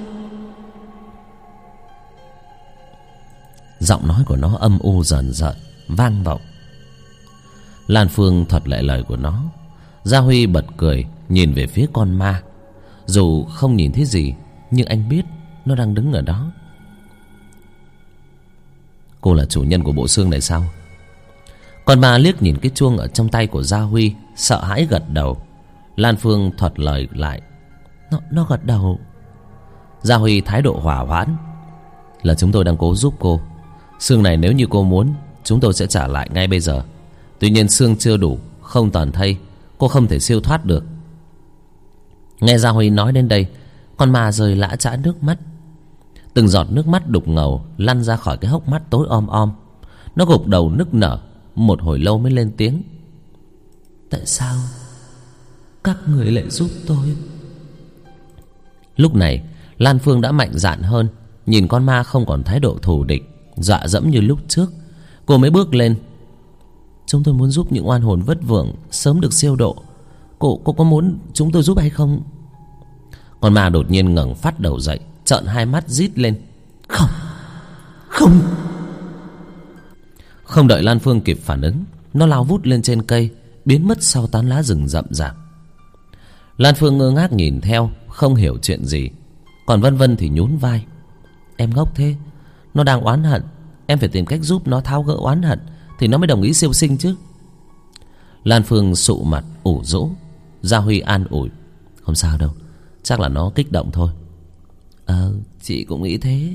Giọng nói của nó âm u dần dần vang vọng. Lan Phương thuật lại lời của nó. Gia Huy bật cười nhìn về phía con ma. Dù không nhìn thấy gì, nhưng anh biết nó đang đứng ở đó. Cô là chủ nhân của bộ xương này sao? Con ma liếc nhìn cái chuông ở trong tay của Gia Huy, sợ hãi gật đầu. Lan Phương thuật lời lại. Nó gật đầu. Gia Huy thái độ hỏa hoãn. Là chúng tôi đang cố giúp cô. Xương này nếu như cô muốn, chúng tôi sẽ trả lại ngay bây giờ. Tuy nhiên xương chưa đủ, không toàn thây, cô không thể siêu thoát được. Nghe Gia Huy nói đến đây, con ma rơi lã chã nước mắt. Từng giọt nước mắt đục ngầu lăn ra khỏi cái hốc mắt tối om om. Nó gục đầu nức nở, một hồi lâu mới lên tiếng. Tại sao các người lại giúp tôi? Lúc này Lan Phương đã mạnh dạn hơn, nhìn con ma không còn thái độ thù địch dọa dẫm như lúc trước. Cô mới bước lên. Chúng tôi muốn giúp những oan hồn vất vưởng sớm được siêu độ. Cô có muốn chúng tôi giúp hay không? Con ma đột nhiên ngẩng phát đầu dậy, trợn hai mắt rít lên. Không, không. Không đợi Lan Phương kịp phản ứng, nó lao vút lên trên cây, biến mất sau tán lá rừng rậm rạp. Lan Phương ngơ ngác nhìn theo, không hiểu chuyện gì. Còn Vân Vân thì nhún vai. Em ngốc thế, nó đang oán hận, em phải tìm cách giúp nó tháo gỡ oán hận thì nó mới đồng ý siêu sinh chứ. Lan Phương sụ mặt ủ rũ. Gia Huy an ủi. Không sao đâu, chắc là nó kích động thôi. Chị cũng nghĩ thế.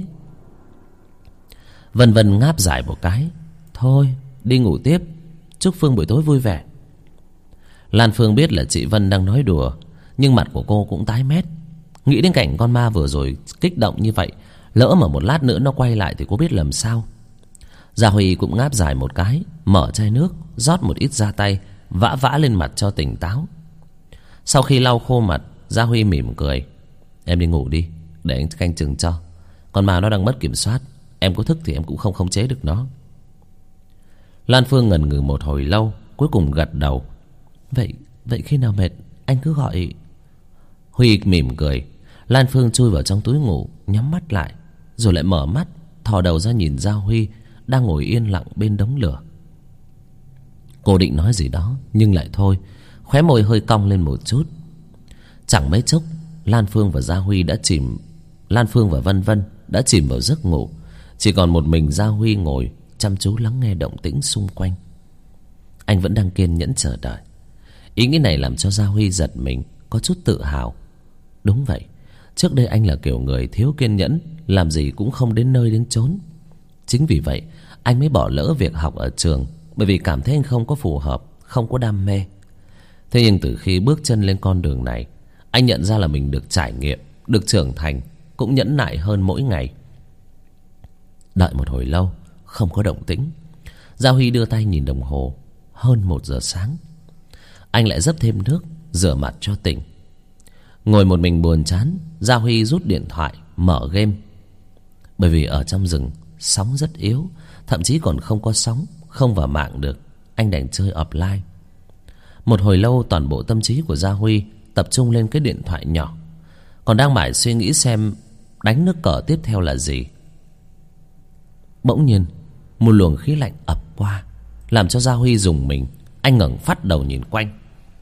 Vân Vân ngáp dài một cái. Thôi đi ngủ tiếp, chúc Phương buổi tối vui vẻ. Lan Phương biết là chị Vân đang nói đùa, nhưng mặt của cô cũng tái mét. Nghĩ đến cảnh con ma vừa rồi kích động như vậy, lỡ mà một lát nữa nó quay lại thì cô biết làm sao. Gia Huy cũng ngáp dài một cái, mở chai nước, rót một ít ra tay, vã vã lên mặt cho tỉnh táo. Sau khi lau khô mặt, Gia Huy mỉm cười. Em đi ngủ đi, để anh canh chừng cho. Con ma nó đang mất kiểm soát, em có thức thì em cũng không khống chế được nó. Lan Phương ngần ngừ một hồi lâu, cuối cùng gật đầu. Vậy khi nào mệt anh cứ gọi. Huy mỉm cười. Lan Phương chui vào trong túi ngủ, nhắm mắt lại, rồi lại mở mắt, thò đầu ra nhìn Gia Huy đang ngồi yên lặng bên đống lửa. Cô định nói gì đó nhưng lại thôi, khóe môi hơi cong lên một chút. Chẳng mấy chốc, Lan Phương và Vân Vân đã chìm vào giấc ngủ. Chỉ còn một mình Gia Huy ngồi chăm chú lắng nghe động tĩnh xung quanh. Anh vẫn đang kiên nhẫn chờ đợi. Ý nghĩ này làm cho Gia Huy giật mình, có chút tự hào. Đúng vậy, trước đây anh là kiểu người thiếu kiên nhẫn, làm gì cũng không đến nơi đến chốn. Chính vì vậy anh mới bỏ lỡ việc học ở trường, bởi vì cảm thấy anh không có phù hợp, không có đam mê. Thế nhưng từ khi bước chân lên con đường này, anh nhận ra là mình được trải nghiệm, được trưởng thành, cũng nhẫn nại hơn mỗi ngày. Đợi một hồi lâu không có động tĩnh, Gia Huy đưa tay nhìn đồng hồ. Hơn 1 giờ sáng. Anh lại dấp thêm nước, rửa mặt cho tỉnh. Ngồi một mình buồn chán, Gia Huy rút điện thoại mở game. Bởi vì ở trong rừng sóng rất yếu, thậm chí còn không có sóng, không vào mạng được, anh đành chơi offline. Một hồi lâu toàn bộ tâm trí của Gia Huy tập trung lên cái điện thoại nhỏ, còn đang mải suy nghĩ xem đánh nước cờ tiếp theo là gì. Bỗng nhiên một luồng khí lạnh ập qua, làm cho Gia Huy rùng mình. Anh ngẩng phát đầu nhìn quanh.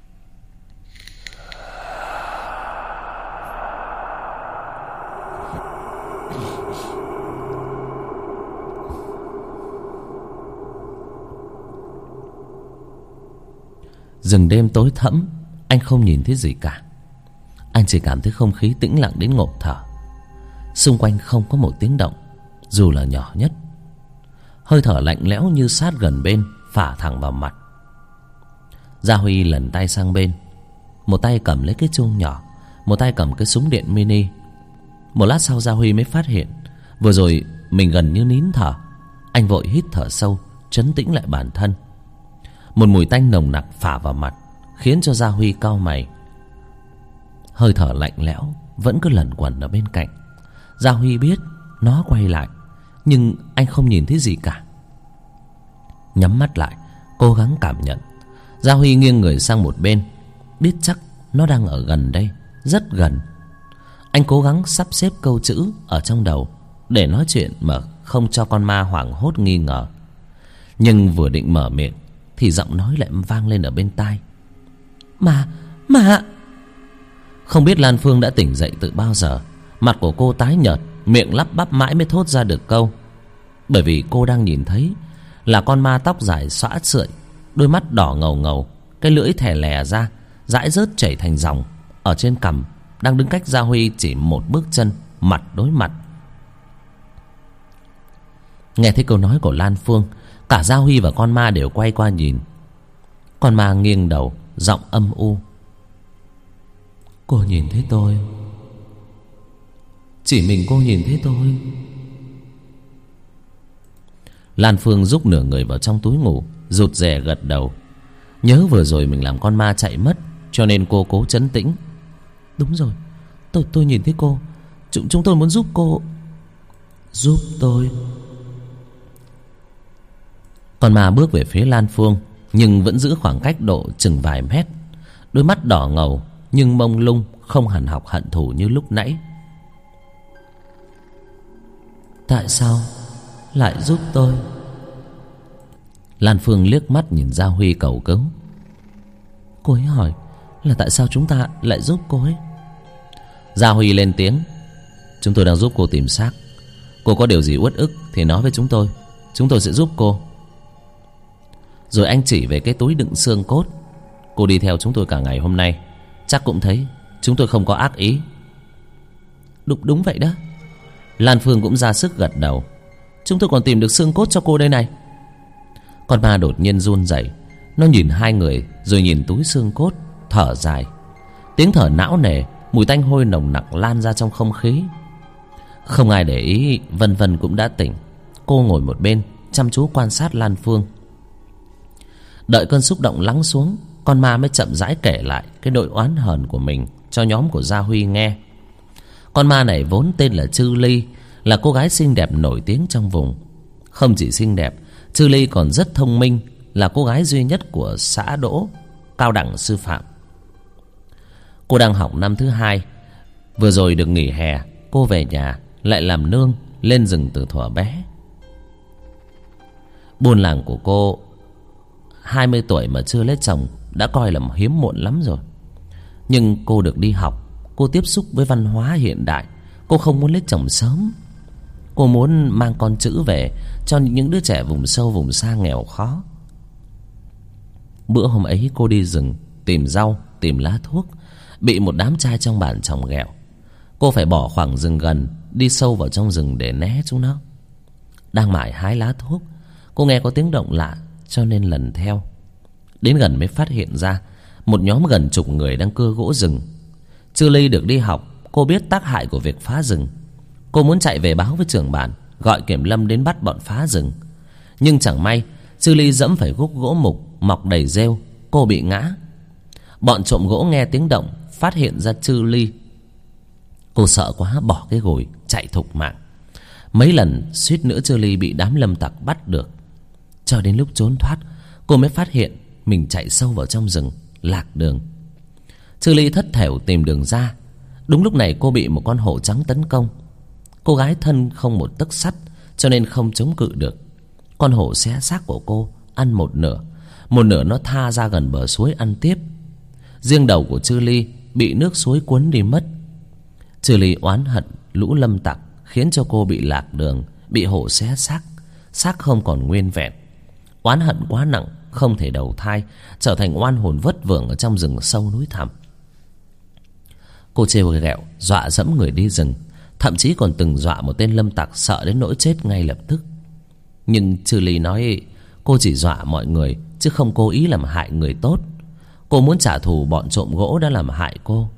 Rừng đêm tối thẫm, anh không nhìn thấy gì cả. Anh chỉ cảm thấy không khí tĩnh lặng đến ngộp thở. Xung quanh không có một tiếng động, dù là nhỏ nhất. Hơi thở lạnh lẽo như sát gần bên, phả thẳng vào mặt. Gia Huy lần tay sang bên, một tay cầm lấy cái chuông nhỏ, một tay cầm cái súng điện mini. Một lát sau Gia Huy mới phát hiện vừa rồi mình gần như nín thở. Anh vội hít thở sâu, trấn tĩnh lại bản thân. Một mùi tanh nồng nặc phả vào mặt, khiến cho Gia Huy cau mày. Hơi thở lạnh lẽo vẫn cứ lẩn quẩn ở bên cạnh. Gia Huy biết nó quay lại, nhưng anh không nhìn thấy gì cả. Nhắm mắt lại, cố gắng cảm nhận. Gia Huy nghiêng người sang một bên, biết chắc nó đang ở gần đây, rất gần. Anh cố gắng sắp xếp câu chữ ở trong đầu để nói chuyện mà không cho con ma hoảng hốt nghi ngờ. Nhưng vừa định mở miệng thì giọng nói lại vang lên ở bên tai. Mà Không biết Lan Phương đã tỉnh dậy từ bao giờ. Mặt của cô tái nhợt, miệng lắp bắp mãi mới thốt ra được câu. Bởi vì cô đang nhìn thấy là con ma tóc dài xõa sợi, đôi mắt đỏ ngầu ngầu, cái lưỡi thè lè ra, dãi rớt chảy thành dòng ở trên cằm, đang đứng cách Gia Huy chỉ một bước chân, mặt đối mặt. Nghe thấy câu nói của Lan Phương, cả Gia Huy và con ma đều quay qua nhìn. Con ma nghiêng đầu, giọng âm u. Cô nhìn thấy tôi. Chỉ mình cô nhìn thấy tôi. Lan Phương rúc nửa người vào trong túi ngủ, rụt rè gật đầu. Nhớ vừa rồi mình làm con ma chạy mất, cho nên cô cố trấn tĩnh. Đúng rồi, tôi nhìn thấy cô. Chúng tôi muốn giúp cô. Giúp tôi? Con ma bước về phía Lan Phương, nhưng vẫn giữ khoảng cách độ chừng vài mét. Đôi mắt đỏ ngầu nhưng mông lung, không hằn học hận thù như lúc nãy. Tại sao lại giúp tôi? Lan Phương liếc mắt nhìn Gia Huy cầu cứu. Cô ấy hỏi là tại sao chúng ta lại giúp cô ấy. Gia Huy lên tiếng: Chúng tôi đang giúp cô tìm xác. Cô có điều gì uất ức thì nói với chúng tôi sẽ giúp cô. Rồi anh chỉ về cái túi đựng xương cốt. Cô đi theo chúng tôi cả ngày hôm nay, chắc cũng thấy chúng tôi không có ác ý. Đúng vậy đó. Lan Phương cũng ra sức gật đầu. Chúng tôi còn tìm được xương cốt cho cô đây này. Con ma đột nhiên run rẩy. Nó nhìn hai người rồi nhìn túi xương cốt, thở dài. Tiếng thở não nề, mùi tanh hôi nồng nặc lan ra trong không khí. Không ai để ý, Vân Vân cũng đã tỉnh. Cô ngồi một bên chăm chú quan sát Lan Phương. Đợi cơn xúc động lắng xuống, con ma mới chậm rãi kể lại cái nỗi oán hờn của mình cho nhóm của Gia Huy nghe. Con ma này vốn tên là Trư Ly, là cô gái xinh đẹp nổi tiếng trong vùng. Không chỉ xinh đẹp, Trư Ly còn rất thông minh, là cô gái duy nhất của xã Đỗ cao đẳng sư phạm. Cô đang học năm thứ 2. Vừa rồi được nghỉ hè, cô về nhà lại làm nương lên rừng từ thuở bé. Buôn làng của cô 20 tuổi mà chưa lấy chồng đã coi là hiếm muộn lắm rồi. Nhưng cô được đi học, cô tiếp xúc với văn hóa hiện đại. Cô không muốn lấy chồng sớm. Cô muốn mang con chữ về cho những đứa trẻ vùng sâu vùng xa nghèo khó. Bữa hôm ấy cô đi rừng tìm rau, tìm lá thuốc, bị một đám trai trong bản chồng ghẹo. Cô phải bỏ khoảng rừng gần, đi sâu vào trong rừng để né chúng nó. Đang mải hái lá thuốc, cô nghe có tiếng động lạ cho nên lần theo. Đến gần mới phát hiện ra một nhóm gần chục người đang cưa gỗ rừng. Trư Ly được đi học, cô biết tác hại của việc phá rừng. Cô muốn chạy về báo với trưởng bản, gọi kiểm lâm đến bắt bọn phá rừng. Nhưng chẳng may Trư Ly dẫm phải gốc gỗ mục mọc đầy rêu, cô bị ngã. Bọn trộm gỗ nghe tiếng động, phát hiện ra Trư Ly. Cô sợ quá bỏ cái gùi chạy thục mạng. Mấy lần suýt nữa Trư Ly bị đám lâm tặc bắt được. Cho đến lúc trốn thoát, cô mới phát hiện mình chạy sâu vào trong rừng, lạc đường. Trư Ly thất thểu tìm đường ra. Đúng lúc này cô bị một con hổ trắng tấn công. Cô gái thân không một tấc sắt cho nên không chống cự được. Con hổ xé xác của cô, ăn một nửa nó tha ra gần bờ suối ăn tiếp. Riêng đầu của Trư Ly bị nước suối cuốn đi mất. Trư Ly oán hận lũ lâm tặc khiến cho cô bị lạc đường, bị hổ xé xác không còn nguyên vẹn. Oán hận quá nặng, không thể đầu thai, trở thành oan hồn vất vưởng ở trong rừng sâu núi thẳm. Cô trêu ghẹo, dọa dẫm người đi rừng, thậm chí còn từng dọa một tên lâm tặc sợ đến nỗi chết ngay lập tức. Nhưng Trư Ly nói cô chỉ dọa mọi người chứ không cố ý làm hại người tốt. Cô muốn trả thù bọn trộm gỗ đã làm hại cô.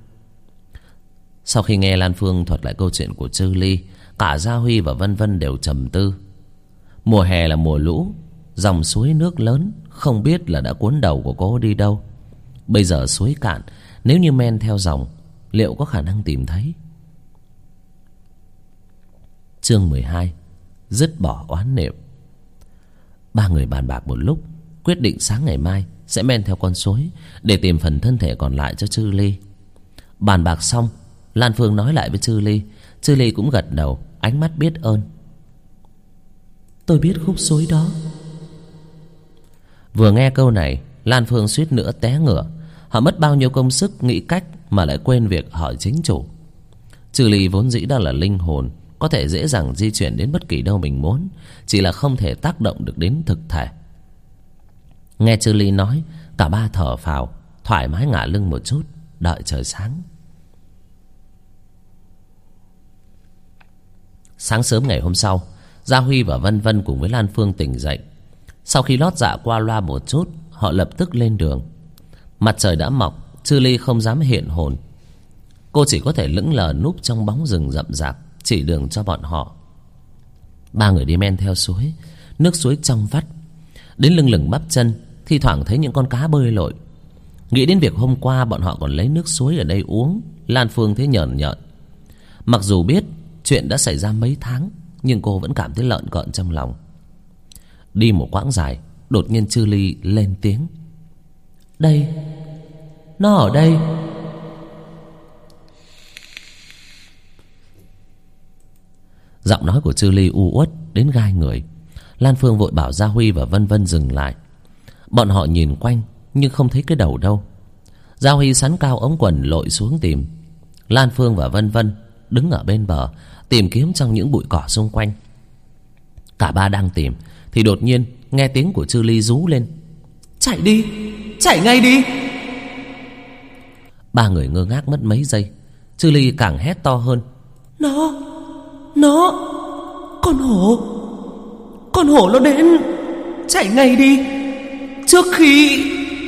Sau khi nghe Lan Phương thuật lại câu chuyện của Trư Ly, cả Gia Huy và Vân Vân đều trầm tư. Mùa hè là mùa lũ, dòng suối nước lớn, không biết là đã cuốn đầu của cô đi đâu. Bây giờ suối cạn, nếu như men theo dòng, liệu có khả năng tìm thấy? Chương 12: Dứt bỏ oán niệm. Ba người bàn bạc một lúc, quyết định sáng ngày mai sẽ men theo con suối để tìm phần thân thể còn lại cho Trư Ly. Bàn bạc xong, Lan Phương nói lại với Trư Ly. Trư Ly cũng gật đầu, ánh mắt biết ơn. Tôi biết khúc suối đó. Vừa nghe câu này, Lan Phương suýt nữa té ngửa. Họ mất bao nhiêu công sức nghĩ cách mà lại quên việc hỏi chính chủ. Trư Ly vốn dĩ đã là linh hồn, có thể dễ dàng di chuyển đến bất kỳ đâu mình muốn, chỉ là không thể tác động được đến thực thể. Nghe Trư Ly nói, cả ba thở phào, thoải mái ngả lưng một chút, đợi trời sáng. Sáng sớm ngày hôm sau, Gia Huy và Vân Vân cùng với Lan Phương tỉnh dậy. Sau khi lót dạ qua loa một chút, họ lập tức lên đường. Mặt trời đã mọc, Trư Ly không dám hiện hồn. Cô chỉ có thể lững lờ núp trong bóng rừng rậm rạp, chỉ đường cho bọn họ. Ba người đi men theo suối, nước suối trong vắt, đến lưng lửng bắp chân, thi thoảng thấy những con cá bơi lội. Nghĩ đến việc hôm qua bọn họ còn lấy nước suối ở đây uống, Lan Phương thấy nhởn nhợn. Mặc dù biết chuyện đã xảy ra mấy tháng, nhưng cô vẫn cảm thấy lợn cợn trong lòng. Đi một quãng dài, đột nhiên Trư Ly lên tiếng. Đây, nó ở đây. Giọng nói của Trư Ly u uất đến gai người. Lan Phương vội bảo Gia Huy và Vân Vân dừng lại. Bọn họ nhìn quanh nhưng không thấy cái đầu đâu. Gia Huy sắn cao ống quần lội xuống tìm. Lan Phương và Vân Vân đứng ở bên bờ tìm kiếm trong những bụi cỏ xung quanh. Cả ba đang tìm thì đột nhiên nghe tiếng của Chư Ly rú lên: "Chạy đi, chạy ngay đi!" Ba người ngơ ngác mất mấy giây. Chư Ly càng hét to hơn: Nó Con hổ nó đến, chạy ngay đi trước khi...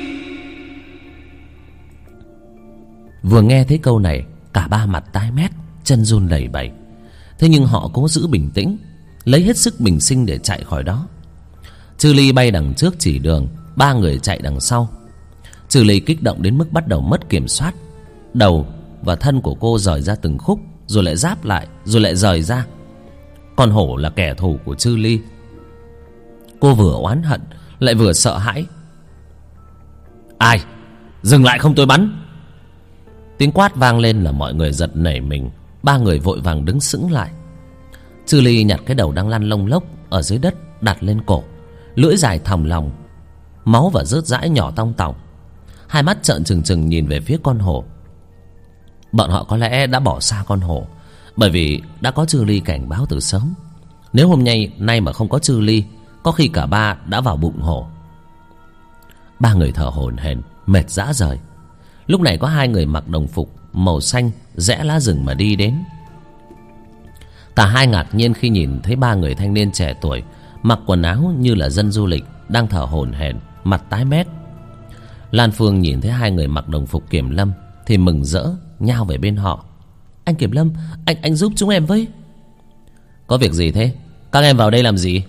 Vừa nghe thấy câu này, cả ba mặt tái mét, chân run lẩy bẩy. Thế nhưng họ cố giữ bình tĩnh, lấy hết sức bình sinh để chạy khỏi đó. Chư Ly bay đằng trước chỉ đường, ba người chạy đằng sau. Chư Ly kích động đến mức bắt đầu mất kiểm soát. Đầu và thân của cô rời ra từng khúc, rồi lại giáp lại, rồi lại rời ra. Con hổ là kẻ thù của Chư Ly. Cô vừa oán hận lại vừa sợ hãi. "Ai? Dừng lại không tôi bắn!" Tiếng quát vang lên là mọi người giật nảy mình. Ba người vội vàng đứng sững lại. Chư Ly nhặt cái đầu đang lăn lông lốc ở dưới đất đặt lên cổ, lưỡi dài thòng lòng, máu và rớt rãi nhỏ tong tỏng. Hai mắt trợn trừng trừng nhìn về phía con hổ. Bọn họ có lẽ đã bỏ xa con hổ, bởi vì đã có Chư Ly cảnh báo từ sớm. Nếu hôm nay mà không có Chư Ly, có khi cả ba đã vào bụng hổ. Ba người thở hổn hển, mệt rã rời. Lúc này có hai người mặc đồng phục màu xanh rẽ lá rừng mà đi đến. Cả hai ngạc nhiên khi nhìn thấy ba người thanh niên trẻ tuổi mặc quần áo như là dân du lịch, đang thở hổn hển, mặt tái mét. Lan Phương nhìn thấy hai người mặc đồng phục kiểm lâm thì mừng rỡ nhao về bên họ. "Anh kiểm lâm, anh giúp chúng em với." "Có việc gì thế? Các em vào đây làm gì?"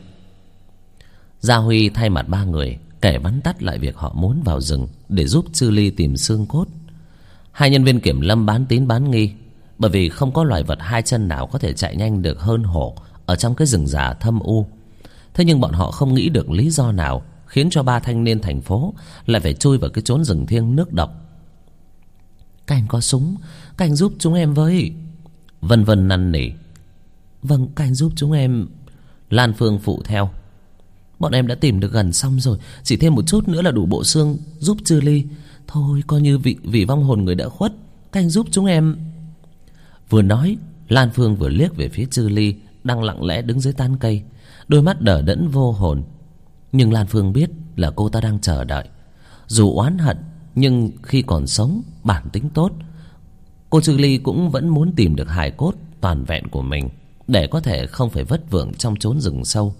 Gia Huy thay mặt ba người kể vắn tắt lại việc họ muốn vào rừng để giúp Chư Ly tìm xương cốt. Hai nhân viên kiểm lâm bán tín bán nghi, bởi vì không có loài vật hai chân nào có thể chạy nhanh được hơn hổ ở trong cái rừng già thâm u. Thế nhưng bọn họ không nghĩ được lý do nào khiến cho ba thanh niên thành phố lại phải chui vào cái chốn rừng thiêng nước độc. "Các anh có súng, các anh giúp chúng em với." Vân Vân năn nỉ. "Vâng, các anh giúp chúng em." Lan Phương phụ theo. "Bọn em đã tìm được gần xong rồi, chỉ thêm một chút nữa là đủ bộ xương giúp Chư Ly. Thôi coi như vì vong hồn người đã khuất, các anh giúp chúng em." Vừa nói, Lan Phương vừa liếc về phía Chư Ly đang lặng lẽ đứng dưới tán cây, đôi mắt đờ đẫn vô hồn. Nhưng Lan Phương biết là cô ta đang chờ đợi. Dù oán hận, nhưng khi còn sống, bản tính tốt, cô Chư Ly cũng vẫn muốn tìm được hài cốt toàn vẹn của mình, để có thể không phải vất vưởng trong chốn rừng sâu.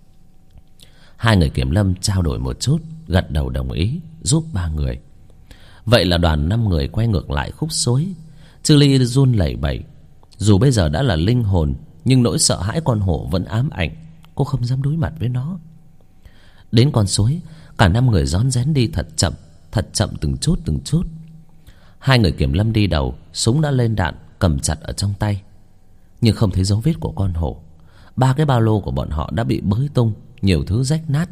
Hai người kiểm lâm trao đổi một chút, gật đầu đồng ý giúp ba người. Vậy là đoàn 5 người quay ngược lại khúc suối. Chư Ly run lẩy bẩy. Dù bây giờ đã là linh hồn, nhưng nỗi sợ hãi con hổ vẫn ám ảnh. Cô không dám đối mặt với nó. Đến con suối, cả 5 người rón rén đi thật chậm từng chút. Hai người kiểm lâm đi đầu, súng đã lên đạn, cầm chặt ở trong tay. Nhưng không thấy dấu vết của con hổ. 3 cái ba lô của bọn họ đã bị bới tung, nhiều thứ rách nát.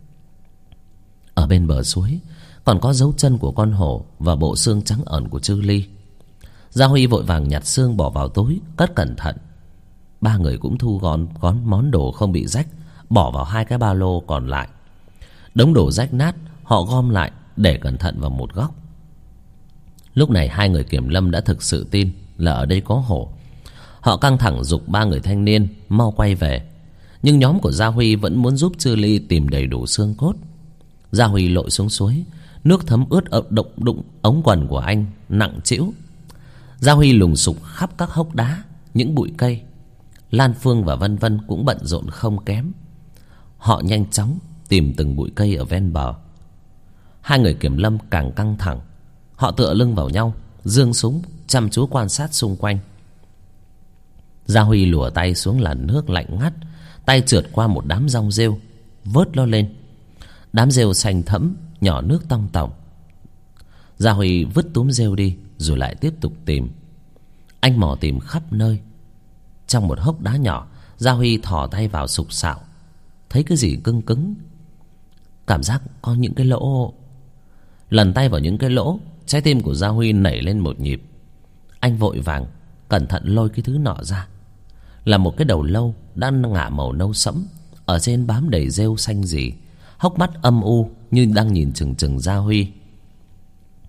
Ở bên bờ suối còn có dấu chân của con hổ và bộ xương trắng ẩn của Chư Ly. Gia Huy vội vàng nhặt xương bỏ vào túi, cất cẩn thận. Ba người cũng thu gọn món đồ không bị rách, bỏ vào 2 cái ba lô còn lại. Đống đồ rách nát họ gom lại để cẩn thận vào một góc. Lúc này hai người kiểm lâm đã thực sự tin là ở đây có hổ. Họ căng thẳng giục 3 người thanh niên mau quay về. Nhưng nhóm của Gia Huy vẫn muốn giúp Chư Ly tìm đầy đủ xương cốt. Gia Huy lội xuống suối, nước thấm ướt đụng ống quần của anh nặng trĩu. Gia Huy lùng sục khắp các hốc đá, những bụi cây. Lan Phương và Vân Vân cũng bận rộn không kém. Họ nhanh chóng tìm từng bụi cây ở ven bờ. Hai người kiểm lâm càng căng thẳng. Họ tựa lưng vào nhau, giương súng, chăm chú quan sát xung quanh. Gia Huy lùa tay xuống làn nước lạnh ngắt, tay trượt qua một đám rong rêu, vớt nó lên. Đám rêu xanh thẫm, nhỏ nước tong tỏng. Gia Huy vứt túm rêu đi, rồi lại tiếp tục tìm. Anh mò tìm khắp nơi. Trong một hốc đá nhỏ, Gia Huy thò tay vào sục sạo, thấy cái gì cứng cứng, cảm giác có những cái lỗ. Lần tay vào những cái lỗ, trái tim của Gia Huy nảy lên một nhịp. Anh vội vàng cẩn thận lôi cái thứ nọ ra. Là một cái đầu lâu đang ngả màu nâu sẫm, ở trên bám đầy rêu xanh rì, hốc mắt âm u như đang nhìn chừng chừng Gia Huy.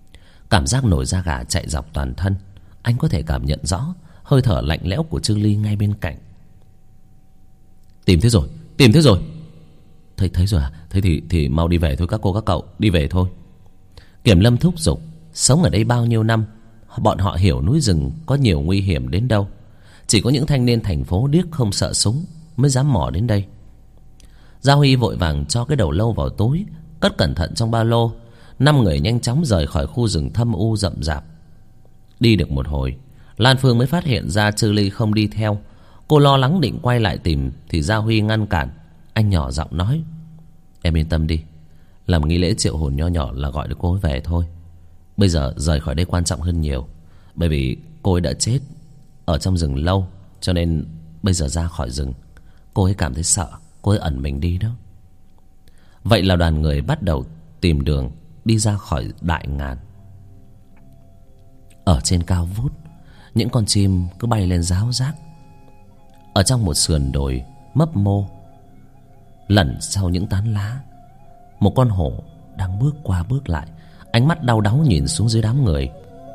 Cảm giác nổi da gà chạy dọc toàn thân. Anh có thể cảm nhận rõ hơi thở lạnh lẽo của Trương Ly ngay bên cạnh. Tìm thấy rồi, tìm thấy rồi. Thấy rồi à? Thế thì mau đi về thôi các cô các cậu, đi về thôi. Kiểm Lâm thúc giục. Sống ở đây bao nhiêu năm, bọn họ hiểu núi rừng có nhiều nguy hiểm đến đâu. Chỉ có những thanh niên thành phố điếc không sợ súng mới dám mò đến đây. Gia Huy vội vàng cho cái đầu lâu vào túi, cất cẩn thận trong ba lô. 5 người nhanh chóng rời khỏi khu rừng thâm u rậm rạp. Đi được một hồi, Lan Phương mới phát hiện ra Trư Ly không đi theo. Cô lo lắng định quay lại tìm thì Gia Huy ngăn cản. Anh nhỏ giọng nói: Em yên tâm đi, làm nghi lễ triệu hồn nho nhỏ là gọi được cô ấy về thôi. Bây giờ rời khỏi đây quan trọng hơn nhiều. Bởi vì cô ấy đã chết ở trong rừng lâu, cho nên bây giờ ra khỏi rừng cô ấy cảm thấy sợ, cô ấy ẩn mình đi đó. Vậy là đoàn người bắt đầu tìm đường đi ra khỏi Đại Ngàn. Ở trên cao vút, những con chim cứ bay lên ráo rác. Ở trong một sườn đồi mấp mô, lẩn sau những tán lá, một con hổ đang bước qua bước lại, ánh mắt đau đáu nhìn xuống dưới đám người.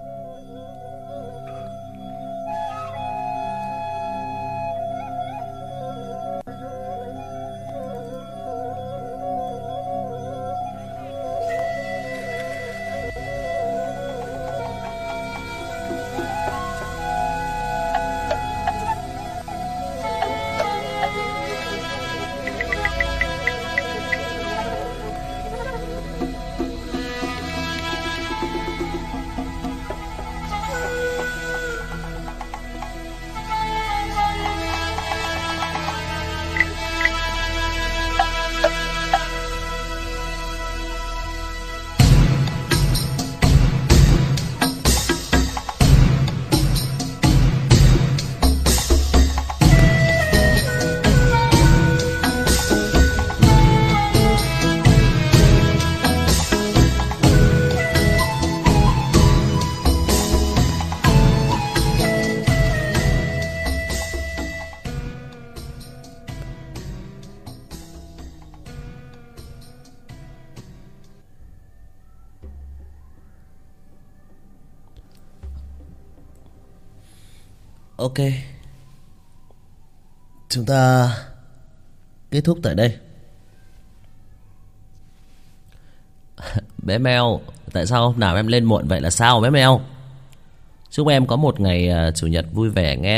Ok, chúng ta kết thúc tại đây. Bé Mèo, tại sao hôm nào em lên muộn vậy là sao bé Mèo? Chúc em có một ngày chủ nhật vui vẻ nghe.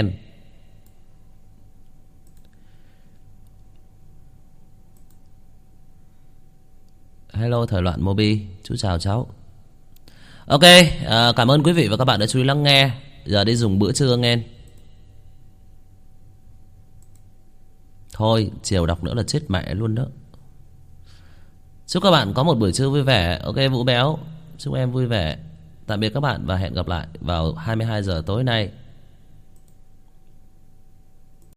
Hello thời loạn Mobi, chú chào cháu. Ok, cảm ơn quý vị và các bạn đã chú ý lắng nghe. Giờ đi dùng bữa trưa nghe. Thôi, chiều đọc nữa là chết mẹ luôn đó. Chúc các bạn có một buổi trưa vui vẻ. Ok Vũ Béo, chúc em vui vẻ. Tạm biệt các bạn và hẹn gặp lại vào 22 giờ tối nay.